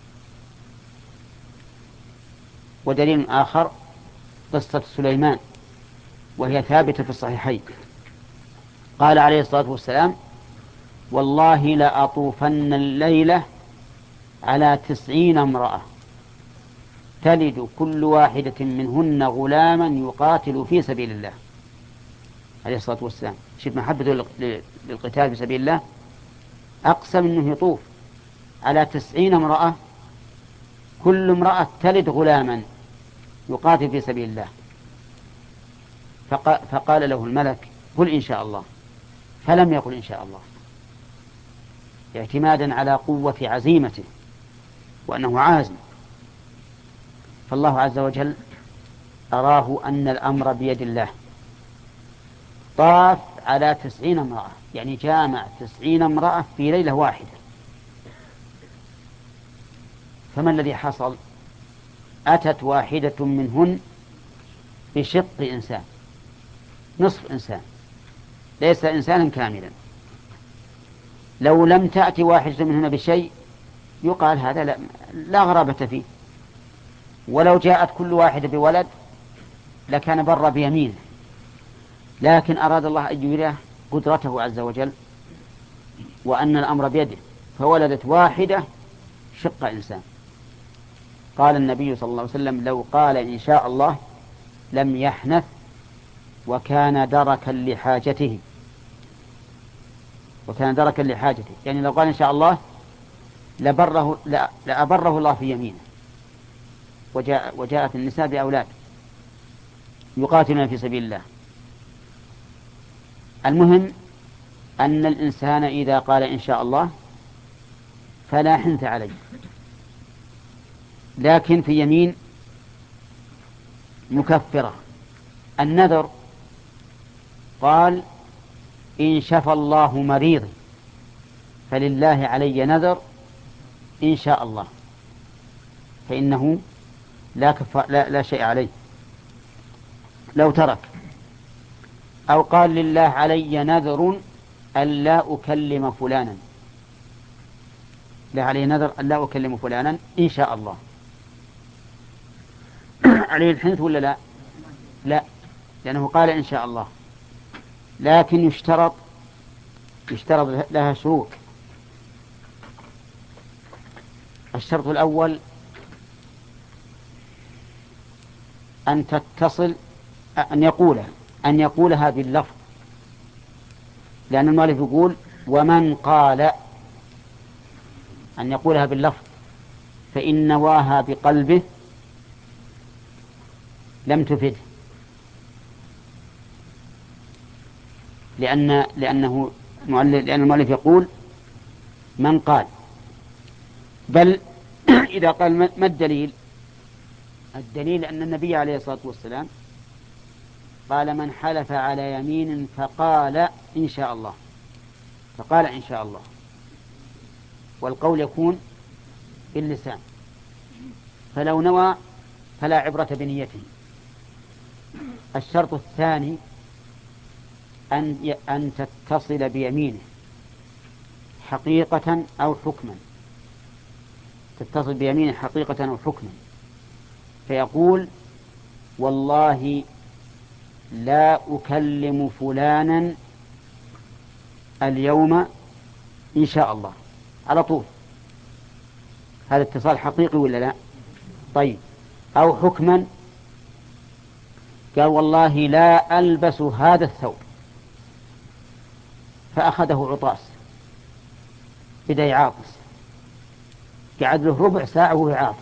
ودليل آخر قصة سليمان وهي ثابتة في الصحيحين، قال عليه الصلاة والسلام والله لأطوفن الليلة على تسعين امرأة تلد كل واحدة منهن غلاما يقاتل في سبيل الله. عليه الصلاة والسلام شوف محبته للقتال في سبيل الله، أقسم أنه يطوف على تسعين امرأة كل امرأة تلد غلاما يقاتل في سبيل الله. فقال له الملك قل إن شاء الله، فلم يقل إن شاء الله، اعتمادا على قوة عزيمته وأنه عازم. فالله عز وجل أراه أن الأمر بيد الله، طاف على تسعين امرأة، يعني جامع تسعين امرأة في ليلة واحدة. فما الذي حصل؟ أتت واحدة منهن بشق إنسان، نصف إنسان، ليس إنسانا كاملا. لو لم تأتي واحدة منهن بشيء يقال هذا لا, لا غرابة فيه، ولو جاءت كل واحدة بولد لكان بر بيمينه، لكن أراد الله أن يريه قدرته عز وجل وأن الأمر بيده، فولدت واحدة شق إنسان. قال النبي صلى الله عليه وسلم لو قال إن شاء الله لم يحنث وكان دركا لحاجته، وكان دركا لحاجته، يعني لو قال إن شاء الله لبره لأبره الله في يمينه. وجاء وجاءت النساء بأولاد يقاتلون في سبيل الله. المهم أن الإنسان إذا قال إن شاء الله فلا حنث عليه، لكن في يمين مكفرة. النذر قال إن شفى الله مريضي فلله علي نذر إن شاء الله، فإنه لا, كفا لا, لا شيء عليه لو ترك. أو قال لله علي نذر ألا أكلم فلانا، لا علي نذر ألا أكلم فلانا إن شاء الله، عليه الحنث ولا لا؟ لا، لأنه قال إن شاء الله، لكن يشترط يشترط لها شروط. الشرط الأول أن تتصل أن يقولها أن يقولها باللفظ، لأن المؤلف يقول ومن قال، أن يقولها باللفظ، فإن نواها بقلبه لم تفده، لأن لأنه لأن المؤلف يقول من قال. بل إذا قال ما الدليل؟ الدليل أن النبي عليه الصلاة والسلام قال من حلف على يمين فقال إن شاء الله، فقال إن شاء الله، والقول يكون باللسان، فلو نوى فلا عبرة بنيته. الشرط الثاني أن أن تتصل بيمينه حقيقة أو حكما، تتصل بيمينه حقيقة أو حكما، فيقول والله لا أكلم فلانا اليوم إن شاء الله على طول. هذا اتصال حقيقي ولا لا؟ طيب. أو حكما، قال والله لا ألبس هذا الثوب، فأخذه عطاس بدأ يعاطس، قعد له ربع ساعة وهو يعاطس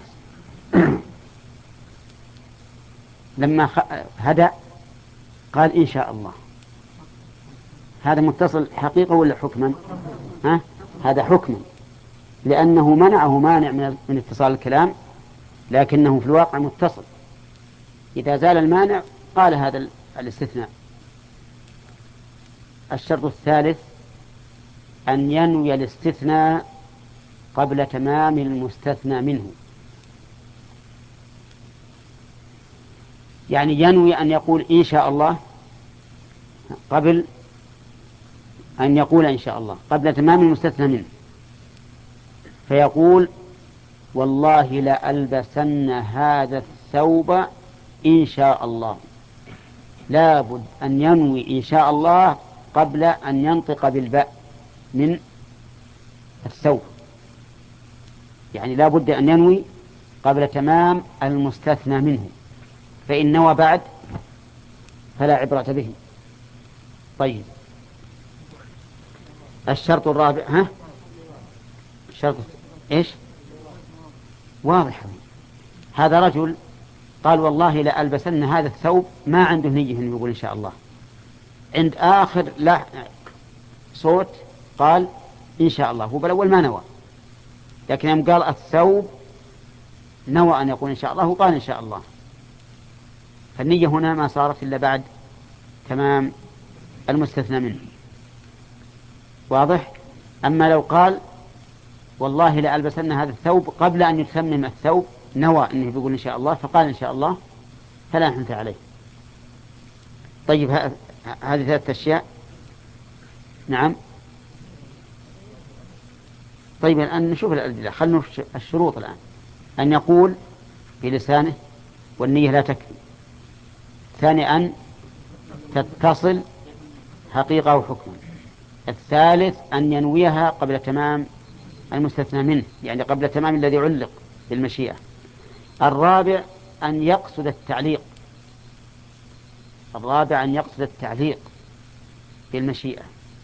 لما هدأ قال إن شاء الله. هذا متصل حقيقة ولا حكما؟ ها؟ هذا حكما، لأنه منعه مانع من اتصال الكلام لكنه في الواقع متصل. إذا زال المانع قال هذا الاستثناء. الشرط الثالث أن ينوي الاستثناء قبل تمام المستثنى منه، يعني ينوي أن يقول إن شاء الله قبل أن يقول إن شاء الله، قبل تمام المستثنى منه، فيقول والله لألبسن هذا الثوب إن شاء الله. لا بد أن ينوي إن شاء الله قبل أن ينطق بالباء من الثوب، يعني لا بد أن ينوي قبل تمام المستثنى منه، فإن نوى بعد فلا عبرة به. طيب الشرط الرابع، ها الشرط إيش؟ واضح. هذا رجل قال والله لألبسن هذا الثوب، ما عنده نية أن يقول إن شاء الله، عند آخر لا صوت قال إن شاء الله، هو بالأول ما نوى، لكن يوم قال الثوب نوى أن يقول إن شاء الله وقال إن شاء الله، فالنية هنا ما صارت إلا بعد تمام المستثنى منه. واضح؟ أما لو قال والله لألبسن هذا الثوب قبل أن يتمم الثوب، نوى أنه يقول إن شاء الله فقال إن شاء الله، فلا حنث عليه. طيب هذه ثلاثة أشياء. نعم. طيب الآن نشوف الأدلة، خلنا الشروط الآن. أن يقول بلسانه والنية لا تكفي. ثاني أن تتصل حقيقة وحكما. الثالث أن ينويها قبل تمام المستثنى منه، يعني قبل تمام الذي علق بالمشيئة. الرابع أن يقصد التعليق الرابع أن يقصد التعليق بالمشيئة،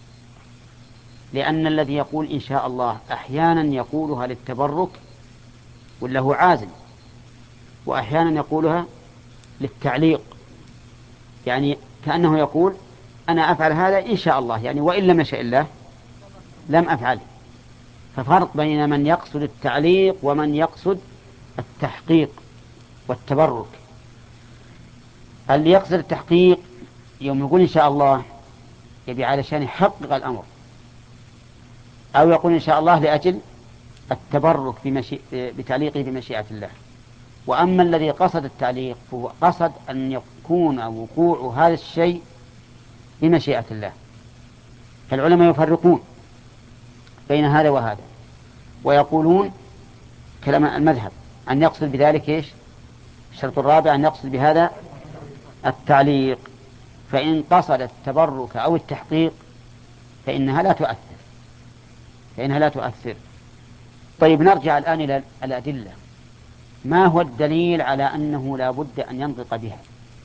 لأن الذي يقول إن شاء الله أحيانا يقولها للتبرك ولا هو عازم، وأحيانا يقولها للتعليق، يعني كأنه يقول أنا أفعل هذا إن شاء الله، يعني وإن لم يشاء الله لم أفعله. ففرق بين من يقصد التعليق ومن يقصد التحقيق والتبرك. اللي يقصد التحقيق يوم يقول إن شاء الله يبي علشان يحقق الأمر، أو يقول إن شاء الله لأجل التبرك بمشي... بتعليقه بمشيئة الله. وأما الذي قصد التعليق فهو قصد أن يكون وقوع هذا الشيء بمشيئة الله. فالعلماء يفرقون بين هذا وهذا، ويقولون كلام المذهب أن يقصد بذلك إيش؟ الشرط الرابع أن يقصد بهذا التعليق، فإن قصد التبرك أو التحقيق فإنها لا تؤثر فإنها لا تؤثر. طيب نرجع الآن إلى الأدلة. ما هو الدليل على أنه لا بد أن ينطق بها؟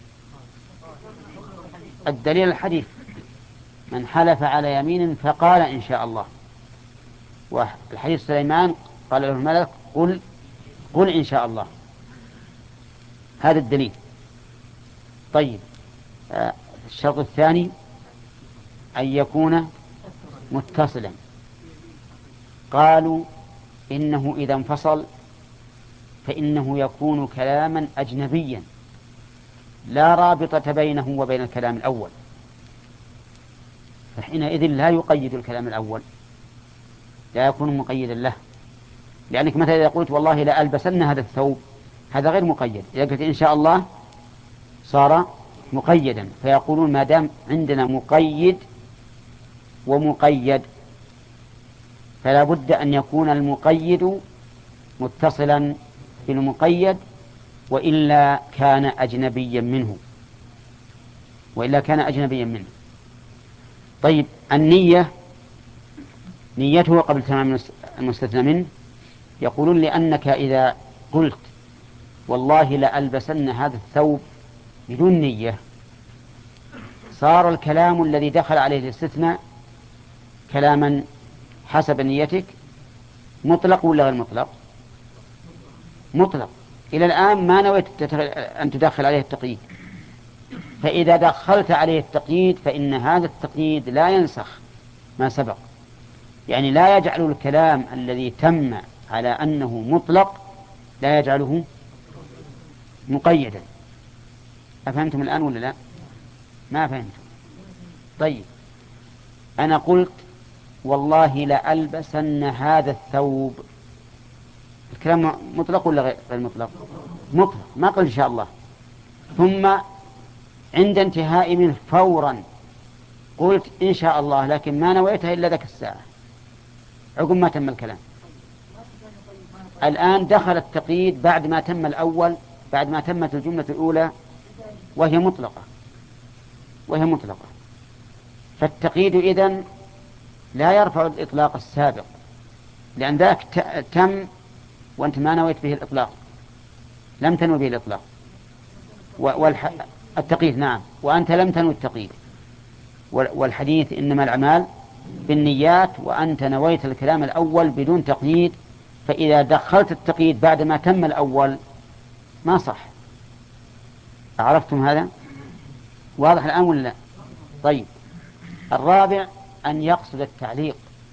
الدليل الحديث من حلف على يمين فقال إن شاء الله، والحديث سليمان قال له الملك قل قل إن شاء الله، هذا الدليل. طيب آه الشرط الثاني أن يكون متصلا. قالوا إنه إذا انفصل فإنه يكون كلاما أجنبيا لا رابطة بينه وبين الكلام الأول، فحينئذ لا يقيد الكلام الأول، لا يكون مقيدا له. لأنك مثلا إذا قلت والله لا ألبسن هذا الثوب، هذا غير مقيد. إذا قلت إن شاء الله صار مقيدا. فيقولون ما دام عندنا مقيد ومقيد فلا بد أن يكون المقيد متصلا بالمقيد، وإلا كان أجنبيا منه وإلا كان أجنبيا منه. طيب النية نيته قبل تمام المستثنى منه. يقولون لأنك إذا قلت والله لألبسن هذا الثوب بدون نية صار الكلام الذي دخل عليه الاستثناء كلاما حسب نيتك مطلق ولا غير مطلق؟ مطلق. إلى الآن ما نويت أن تدخل عليه التقييد، فإذا دخلت عليه التقييد فإن هذا التقييد لا ينسخ ما سبق، يعني لا يجعل الكلام الذي تم على أنه مطلق لا يجعله مقيدا. أفهمتم الآن ولا لا؟ ما فهمتم؟ طيب، أنا قلت والله لألبسن هذا الثوب، الكلام مطلق ولا غير مطلق؟ مطلق، ما قل إن شاء الله. ثم عند انتهاء منه فورا قلت إن شاء الله، لكن ما نويتها إلا ذاك الساعة عقب ما تم الكلام. الآن دخل التقييد بعد ما تم الأول، بعد ما تمت الجملة الأولى وهي مطلقة وهي مطلقة فالتقييد إذن لا يرفع الإطلاق السابق، لأن ذاك تم وأنت ما نويت به الإطلاق، لم تنوي به الإطلاق والح... التقييد. نعم، وأنت لم تنوي التقييد. والحديث إنما الأعمال بالنيات، وأنت نويت الكلام الأول بدون تقييد، فإذا دخلت التقييد بعد ما تم الأول ما صح. عرفتم هذا؟ واضح الآن ولا لا؟ طيب، الرابع أن يقصد التعليق،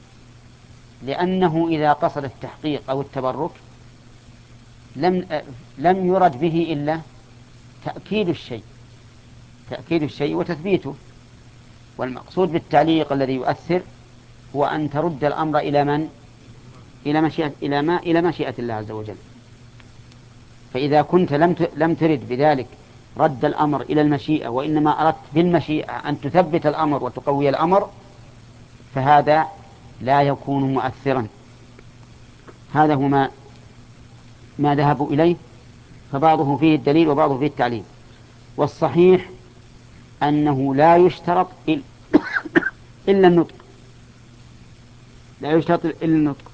لأنه إذا قصد التحقيق أو التبرك لم لم يرد به إلا تأكيد الشيء تأكيد الشيء وتثبيته. والمقصود بالتعليق الذي يؤثر هو أن ترد الأمر إلى من؟ إلى مشيئة إلى ما إلى مشيئة الله عز وجل. فإذا كنت لم لم ترد بذلك رد الأمر إلى المشيئة، وإنما أردت بالمشيئة أن تثبت الأمر وتقوي الأمر، فهذا لا يكون مؤثرا. هذا هو ما ما ذهبوا إليه، فبعضه فيه الدليل وبعضه فيه التعليل. والصحيح أنه لا يشترط إلا النطق، لا يشترط إلا النطق،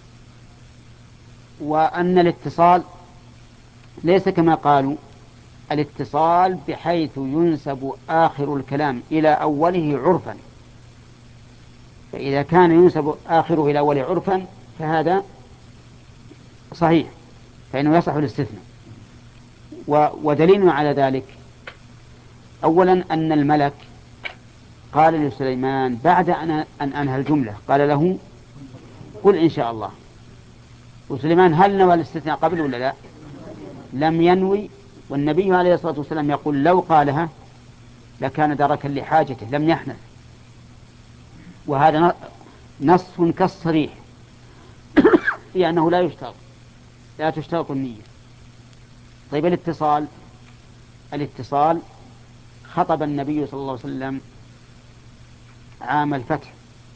وأن الاتصال ليس كما قالوا الاتصال بحيث ينسب آخر الكلام إلى أوله عرفا، فإذا كان ينسب آخره إلى أوله عرفا فهذا صحيح، فإنه يصح الاستثناء. ودليلنا على ذلك أولا أن الملك قال لسليمان بعد أن أنهى الجملة قال له قل إن شاء الله. وسليمان هل نوى الاستثناء قبل ولا لا؟ لم ينوي. والنبي عليه الصلاة والسلام يقول لو قالها لكان دركا لحاجته لم يحنث. وهذا نص كالصريح في أنه لا يشترط لا تشترط النية. طيب، الاتصال الاتصال خطب النبي صلى الله عليه وسلم عام الفتح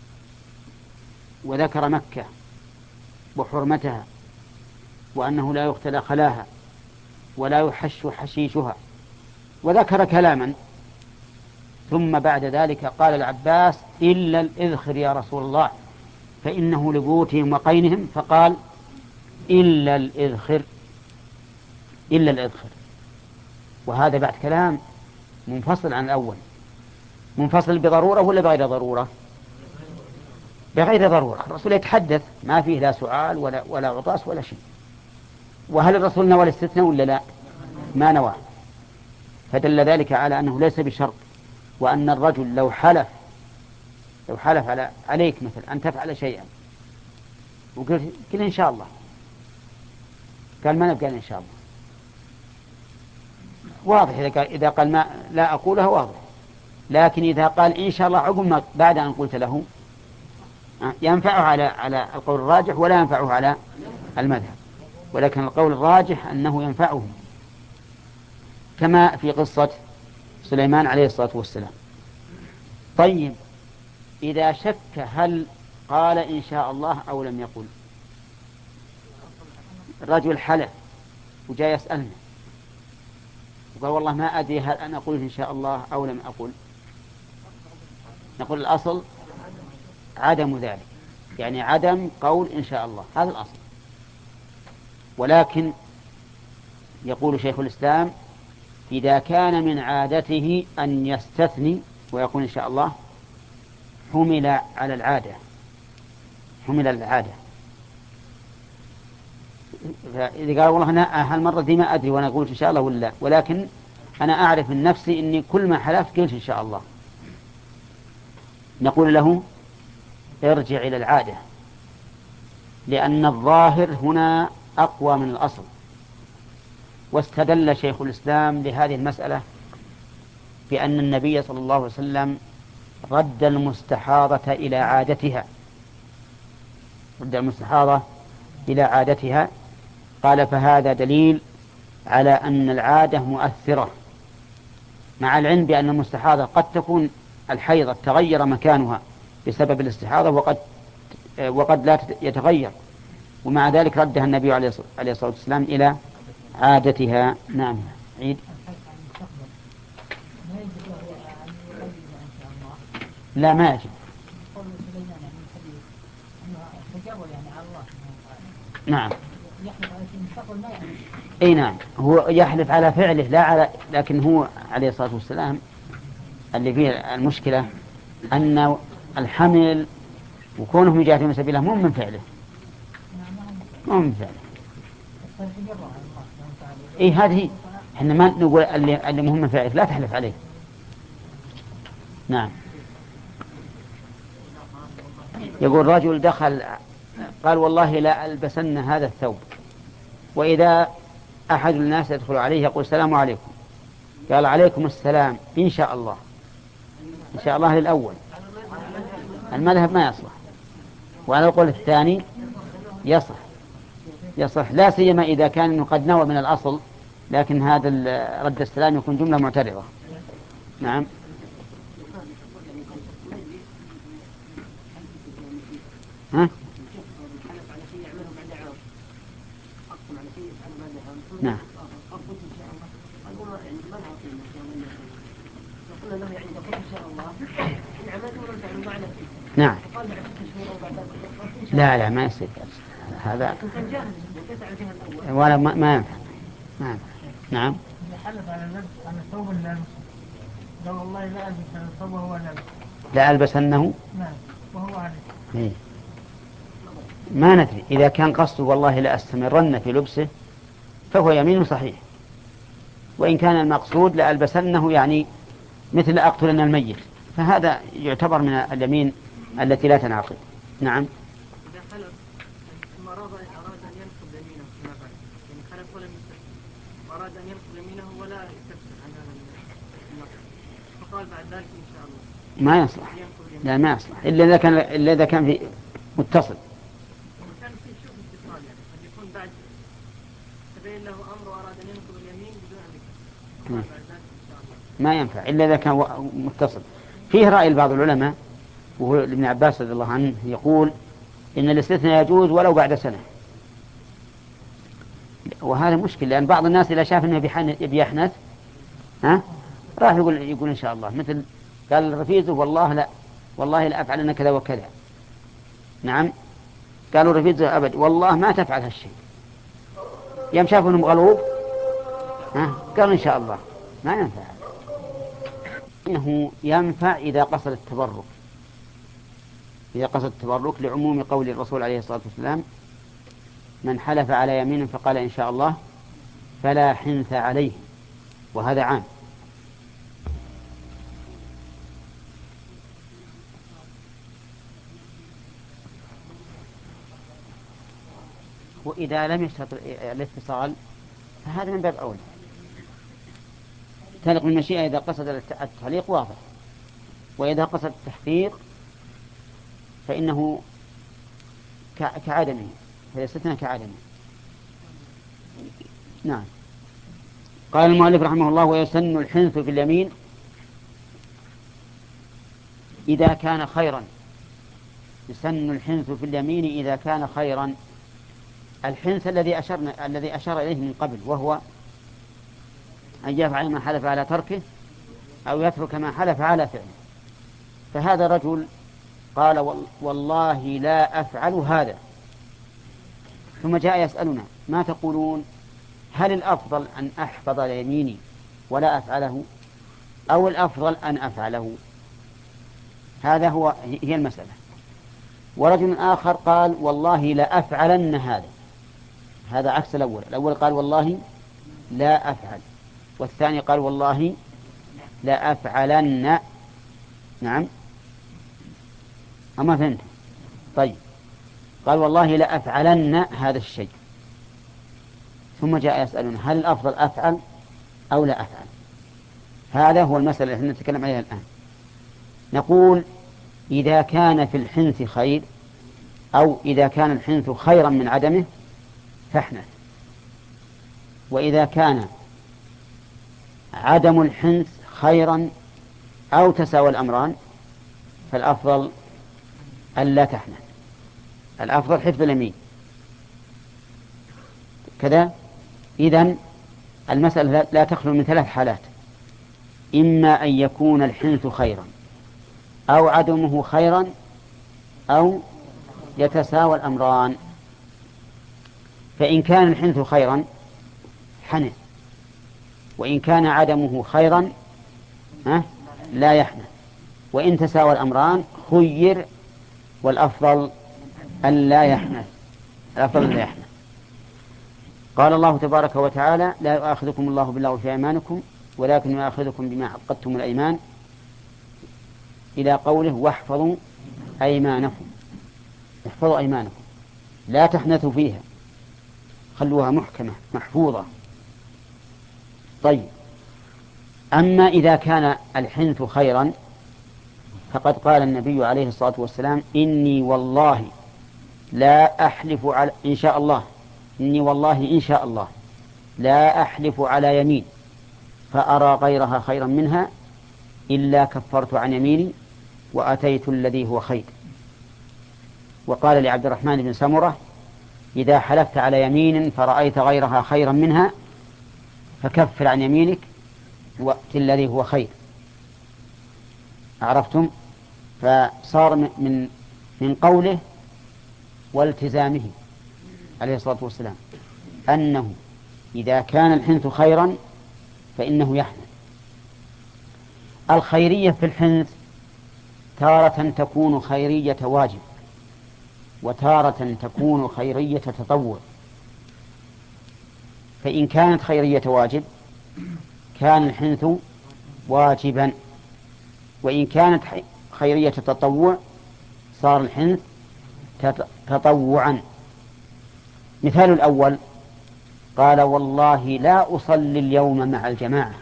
وذكر مكة وحرمتها وأنه لا يقتلى خلاها ولا يحش حشيشها، وذكر كلاما. ثم بعد ذلك قال العباس إلا الإذخر يا رسول الله فإنه لبيوتهم وقينهم، فقال إلا الإذخر إلا الإذخر. وهذا بعد كلام منفصل عن الأول. منفصل بضرورة ولا بغير ضرورة؟ بغير ضرورة. الرسول يتحدث ما فيه لا سؤال ولا, ولا عطاس ولا شيء. وهل الرسول نوى الاستثناء ولا لا؟ ما نوى. فدل ذلك على أنه ليس بشرط، وأن الرجل لو حلف لو حلف على عليك مثل أن تفعل شيئا وقلت قل إن شاء الله، قال ما نبقى إن شاء الله، واضح. إذا قال, إذا قال ما لا أقولها واضح. لكن إذا قال إن شاء الله عقب ما بعد أن قلت له ينفعه على على القول الراجح ولا ينفعه على المذهب. ولكن القول الراجح أنه ينفعه، كما في قصة سليمان عليه الصلاة والسلام. طيب، إذا شك هل قال إن شاء الله أو لم يقل، الرجل حلف وجاء يسألنا وقال والله ما أدري هل أنا أقول إن شاء الله أو لم أقل، نقول الأصل عدم ذلك، يعني عدم قول إن شاء الله، هذا الأصل. ولكن يقول شيخ الإسلام إذا كان من عادته أن يستثني ويقول إن شاء الله حمل على العادة حمل على العادة إذا قال والله أنا هالمرة دي ما أدري وأنا أقول إن شاء الله ولا، ولكن أنا أعرف من نفسي إني كل ما حلفت قلت إن شاء الله، نقول له ارجع إلى العادة، لأن الظاهر هنا أقوى من الأصل. واستدل شيخ الإسلام لهذه المسألة بأن النبي صلى الله عليه وسلم رد المستحاضة إلى عادتها رد المستحاضة إلى عادتها قال فهذا دليل على أن العادة مؤثرة، مع العلم بأن المستحاضة قد تكون الحيضة تغير مكانها بسبب الاستحاضة وقد وقد لا يتغير، ومع ذلك ردها النبي عليه الصلاة والسلام إلى عادتها. نعم. عيد. لا ما يجب. نعم. اي نعم، هو يحلف على فعله لا على، لكن هو عليه الصلاة والسلام اللي فيه المشكلة أن الحمل وكونه من جهة من سبيله مو من فعله مو من فعله. اي هذه احنا ما نقول اللي, اللي مهم من فعله لا تحلف عليه. نعم. يقول رجل دخل قال والله لا ألبسن هذا الثوب، وإذا أحد الناس يدخل عليه يقول السلام عليكم، قال عليكم السلام إن شاء الله، إن شاء الله للأول، المذهب ما يصلح، وعلى القول الثاني يصح يصح لا سيما إذا كان إنه قد نوى من الأصل، لكن هذا رد السلام يكون جملة معترضة. نعم. ها؟ نعم. نعم. لا لا ما يصير هذا ولا ما, ما ينفع. نعم. نعم. حلف على اللبس عن الثوب اللبس، لو والله لا ألبس عن الثوب وهو لابس. لا ألبسنه. نعم وهو عليه. إيه. ما ندري إذا كان قصده والله لا أستمرن في لبسه فهو يمين صحيح، وإن كان المقصود لألبسنه يعني مثل أقتلن الميت فهذا يعتبر من اليمين التي لا تنعقد. نعم. إذا خلف ثم أراد أن ينقض يمينه فيما بعد، يعني خلف ولم يستفسر وأراد أن ينقض يمينه ولا يستفسر عن هذا النقض، فقال بعد ذلك إن شاء الله ما يصلح. لا ما يصلح إلا إذا كان إلا إذا كان في متصل. كان في شوف اتصال يعني قد يكون بعد تبين له أمر وأراد أن ينقض اليمين بدون أن يكتب، بعد ذلك إن شاء الله ما ينفع إلا إذا كان متصل. فيه رأي لبعض العلماء وهو ابن عباس رضي الله عنه يقول إن الاستثناء يجوز ولو بعد سنة، وهذا مشكل لأن بعض الناس إذا شاف أنه بيحنث ها راح يقول يقول إن شاء الله، مثل قال رفيزه والله لا والله لا أفعل كذا وكذا. نعم. قالوا رفيزه أبد والله ما تفعل هالشيء، يوم شافوا أنه مغلوب ها قال إن شاء الله. ما ينفع. إنه ينفع إذا قصد التبرك، إذا قصد التبرك لعموم قول الرسول عليه الصلاة والسلام من حلف على يمين فقال إن شاء الله فلا حنث عليه، وهذا عام. وإذا لم يشترط الاتصال فهذا من باب أولى. تعلق بالمشيئة إذا قصد التعليق واضح، وإذا قصد التحقيق فإنه كعدمه، فيستثنى كعدمه. نعم. قال المؤلف رحمه الله ويسن الحنث في اليمين إذا كان خيرا. يسن الحنث في اليمين إذا كان خيرا. الحنث الذي أشرنا الذي أشار إليه من قبل، وهو أن يفعل ما حلف على تركه أو يترك ما حلف على فعله. فهذا رجل قال والله لا أفعل هذا، ثم جاء يسألنا ما تقولون؟ هل الأفضل أن أحفظ يميني ولا أفعله أو الأفضل أن أفعله؟ هذا هو هي المسألة. ورجل آخر قال والله لا أفعلن هذا، هذا عكس الأول. الأول قال والله لا أفعل، والثاني قال والله لا أفعلن. نعم. أما فهمت؟ طيب. قال والله لا أفعلن هذا الشيء، ثم جاء يسألون هل الأفضل أفعل أو لا أفعل. هذا هو المسألة التي نتكلم عليها الآن. نقول إذا كان في الحنث خير أو إذا كان الحنث خيرا من عدمه فاحنث، وإذا كان عدم الحنث خيرا أو تساوى الأمران فالأفضل ألا تحنث، الأفضل حفظ اليمين كذا. إذن المسألة لا تخلو من ثلاث حالات: إما أن يكون الحنث خيرا أو عدمه خيرا أو يتساوى الأمران. فإن كان الحنث خيرا حنث، وإن كان عدمه خيرا لا يحنث، وإن تساوى الأمران خير، والأفضل أن لا يحنث، الأفضل أن لا يحنث. قال الله تبارك وتعالى: لا يؤاخذكم الله باللغو في أيمانكم ولكن يؤاخذكم بما عقدتم الأيمان، إلى قوله: واحفظوا أيمانكم. احفظوا أيمانكم، لا تحنثوا فيها، خلوها محكمة محفوظة. طيب، أما إذا كان الحنث خيرا فقد قال النبي عليه الصلاة والسلام: إني والله لا أحلف على إن شاء الله إني والله إن شاء الله لا أحلف على يمين فأرى غيرها خيرا منها إلا كفرت عن يميني وأتيت الذي هو خير. وقال لعبد الرحمن بن سمرة: إذا حلفت على يمين فرأيت غيرها خيرا منها فكفر عن يمينك وأت الذي هو خير. عرفتم؟ فصار من من قوله والتزامه عليه الصلاة والسلام أنه إذا كان الحنث خيرا فإنه يحنث. الخيرية في الحنث تارة تكون خيرية واجب، وتارة تكون خيرية تطوع. فإن كانت خيرية واجب كان الحنث واجبا، وإن كانت خيرية تطوع صار الحنث تطوعا. مثال الأول: قال: والله لا أصلي اليوم مع الجماعة.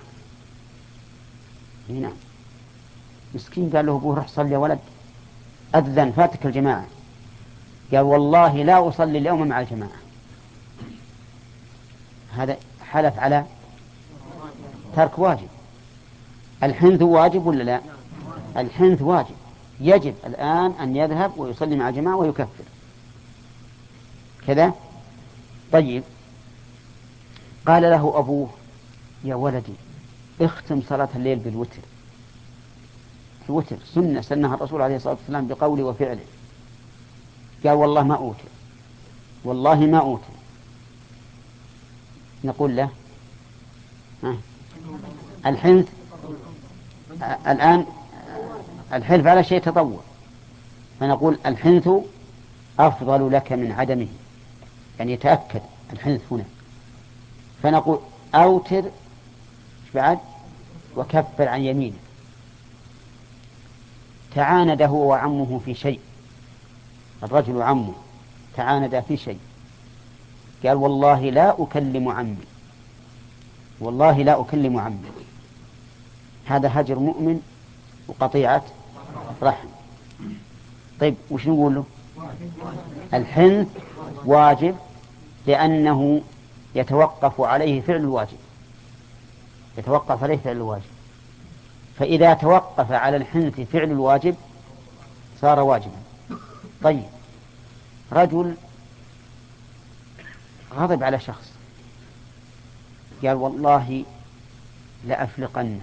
هنا مسكين قال له أبوه: روح صلي يا ولد، أذن فاتك الجماعة. قال: والله لا أصلي اليوم مع الجماعة. هذا حلف على ترك واجب. الحنث واجب ولا لا؟ الحنث واجب، يجب الآن أن يذهب ويصلي مع الجماعة ويكفر كذا. طيب، قال له أبوه: يا ولدي اختم صلاة الليل بالوتر. الوتر سنة سنها الرسول عليه الصلاة والسلام بقوله وفعله. قال: والله ما أوتر، والله ما أوتر. نقول له: ها الحنث الآن الحلف على شيء تطوع، فنقول الحنث أفضل لك من عدمه، يعني يتأكد الحنث هنا. فنقول: أوتر بعد وكفر عن يمينه. تعاند هو وعمه في شيء، الرجل وعمه تعاندا في شيء. قال: والله لا أكلم عمي، والله لا أكلم عمي. هذا هجر مؤمن وقطيعة رحم. طيب، وش نقول له؟ الحنث واجب لأنه يتوقف عليه فعل الواجب، يتوقف عليه فعل الواجب. فإذا توقف على الحنث فعل الواجب صار واجبا. طيب، رجل غضب على شخص، قال: والله لأفلقنه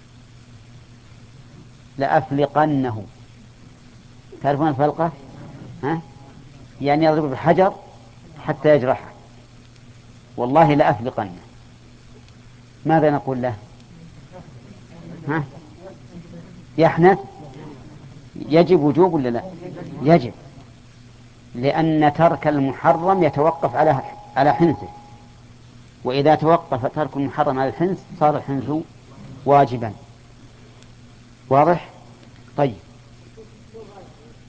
لأفلقنه. تعرفون الفلقة؟ ها؟ يعني يضرب بالحجر حتى يجرحه. والله لأفلقنه. ماذا نقول له؟ ها؟ يحنث؟ يجب وجوب ولا لا؟ يجب، لأن ترك المحرم يتوقف على على حنثه، وإذا توقف ترك المحرم على الحنث صار الحنث واجبا. واضح؟ طيب،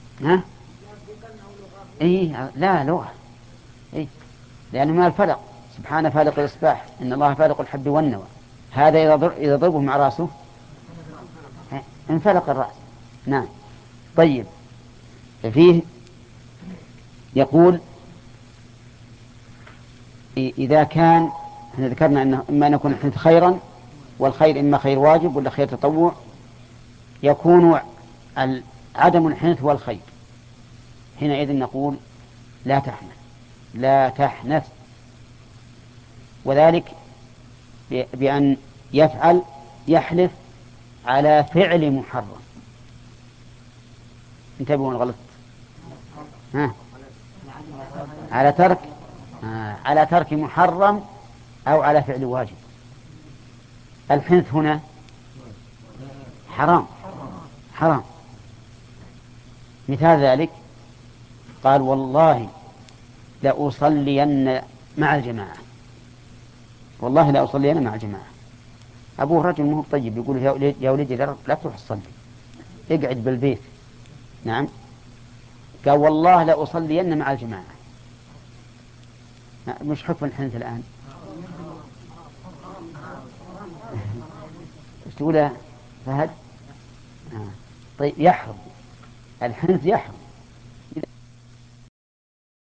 ها؟ إيه لا لغة، إيه، لأنه ما الفرق سبحانه فالق الإصباح، إن الله فالق الحب والنوى، هذا إذا ضر- إذا ضربه مع رأسه انفلق الرأس. نعم. طيب، فيه يقول إ- إذا كان، احنا ذكرنا أنه إما أن يكون الحنث خيرا، والخير إما خير واجب ولا خير تطوع، يكون ال- عدم الحنث والخير، حينئذ نقول لا تحنث، لا تحنث، وذلك ب- بأن يفعل يحلف على فعل محرم. انتبهوا الغلط. ها. على ترك آه. على ترك محرم أو على فعل واجب. الحنث هنا حرام، حرام. مثال ذلك قال والله لأصلين مع الجماعة، والله لأصلين مع الجماعة. أبوه رجل مو طيب، يقول يا ولد- يا ولدي لا لا تروح تصلي، اقعد بالبيت. نعم. قال والله لأصلين مع الجماعة. مش حكم الحنث الآن؟ ايش تقول يا فهد؟ آه. طيب، يحرم الحنث، يحرم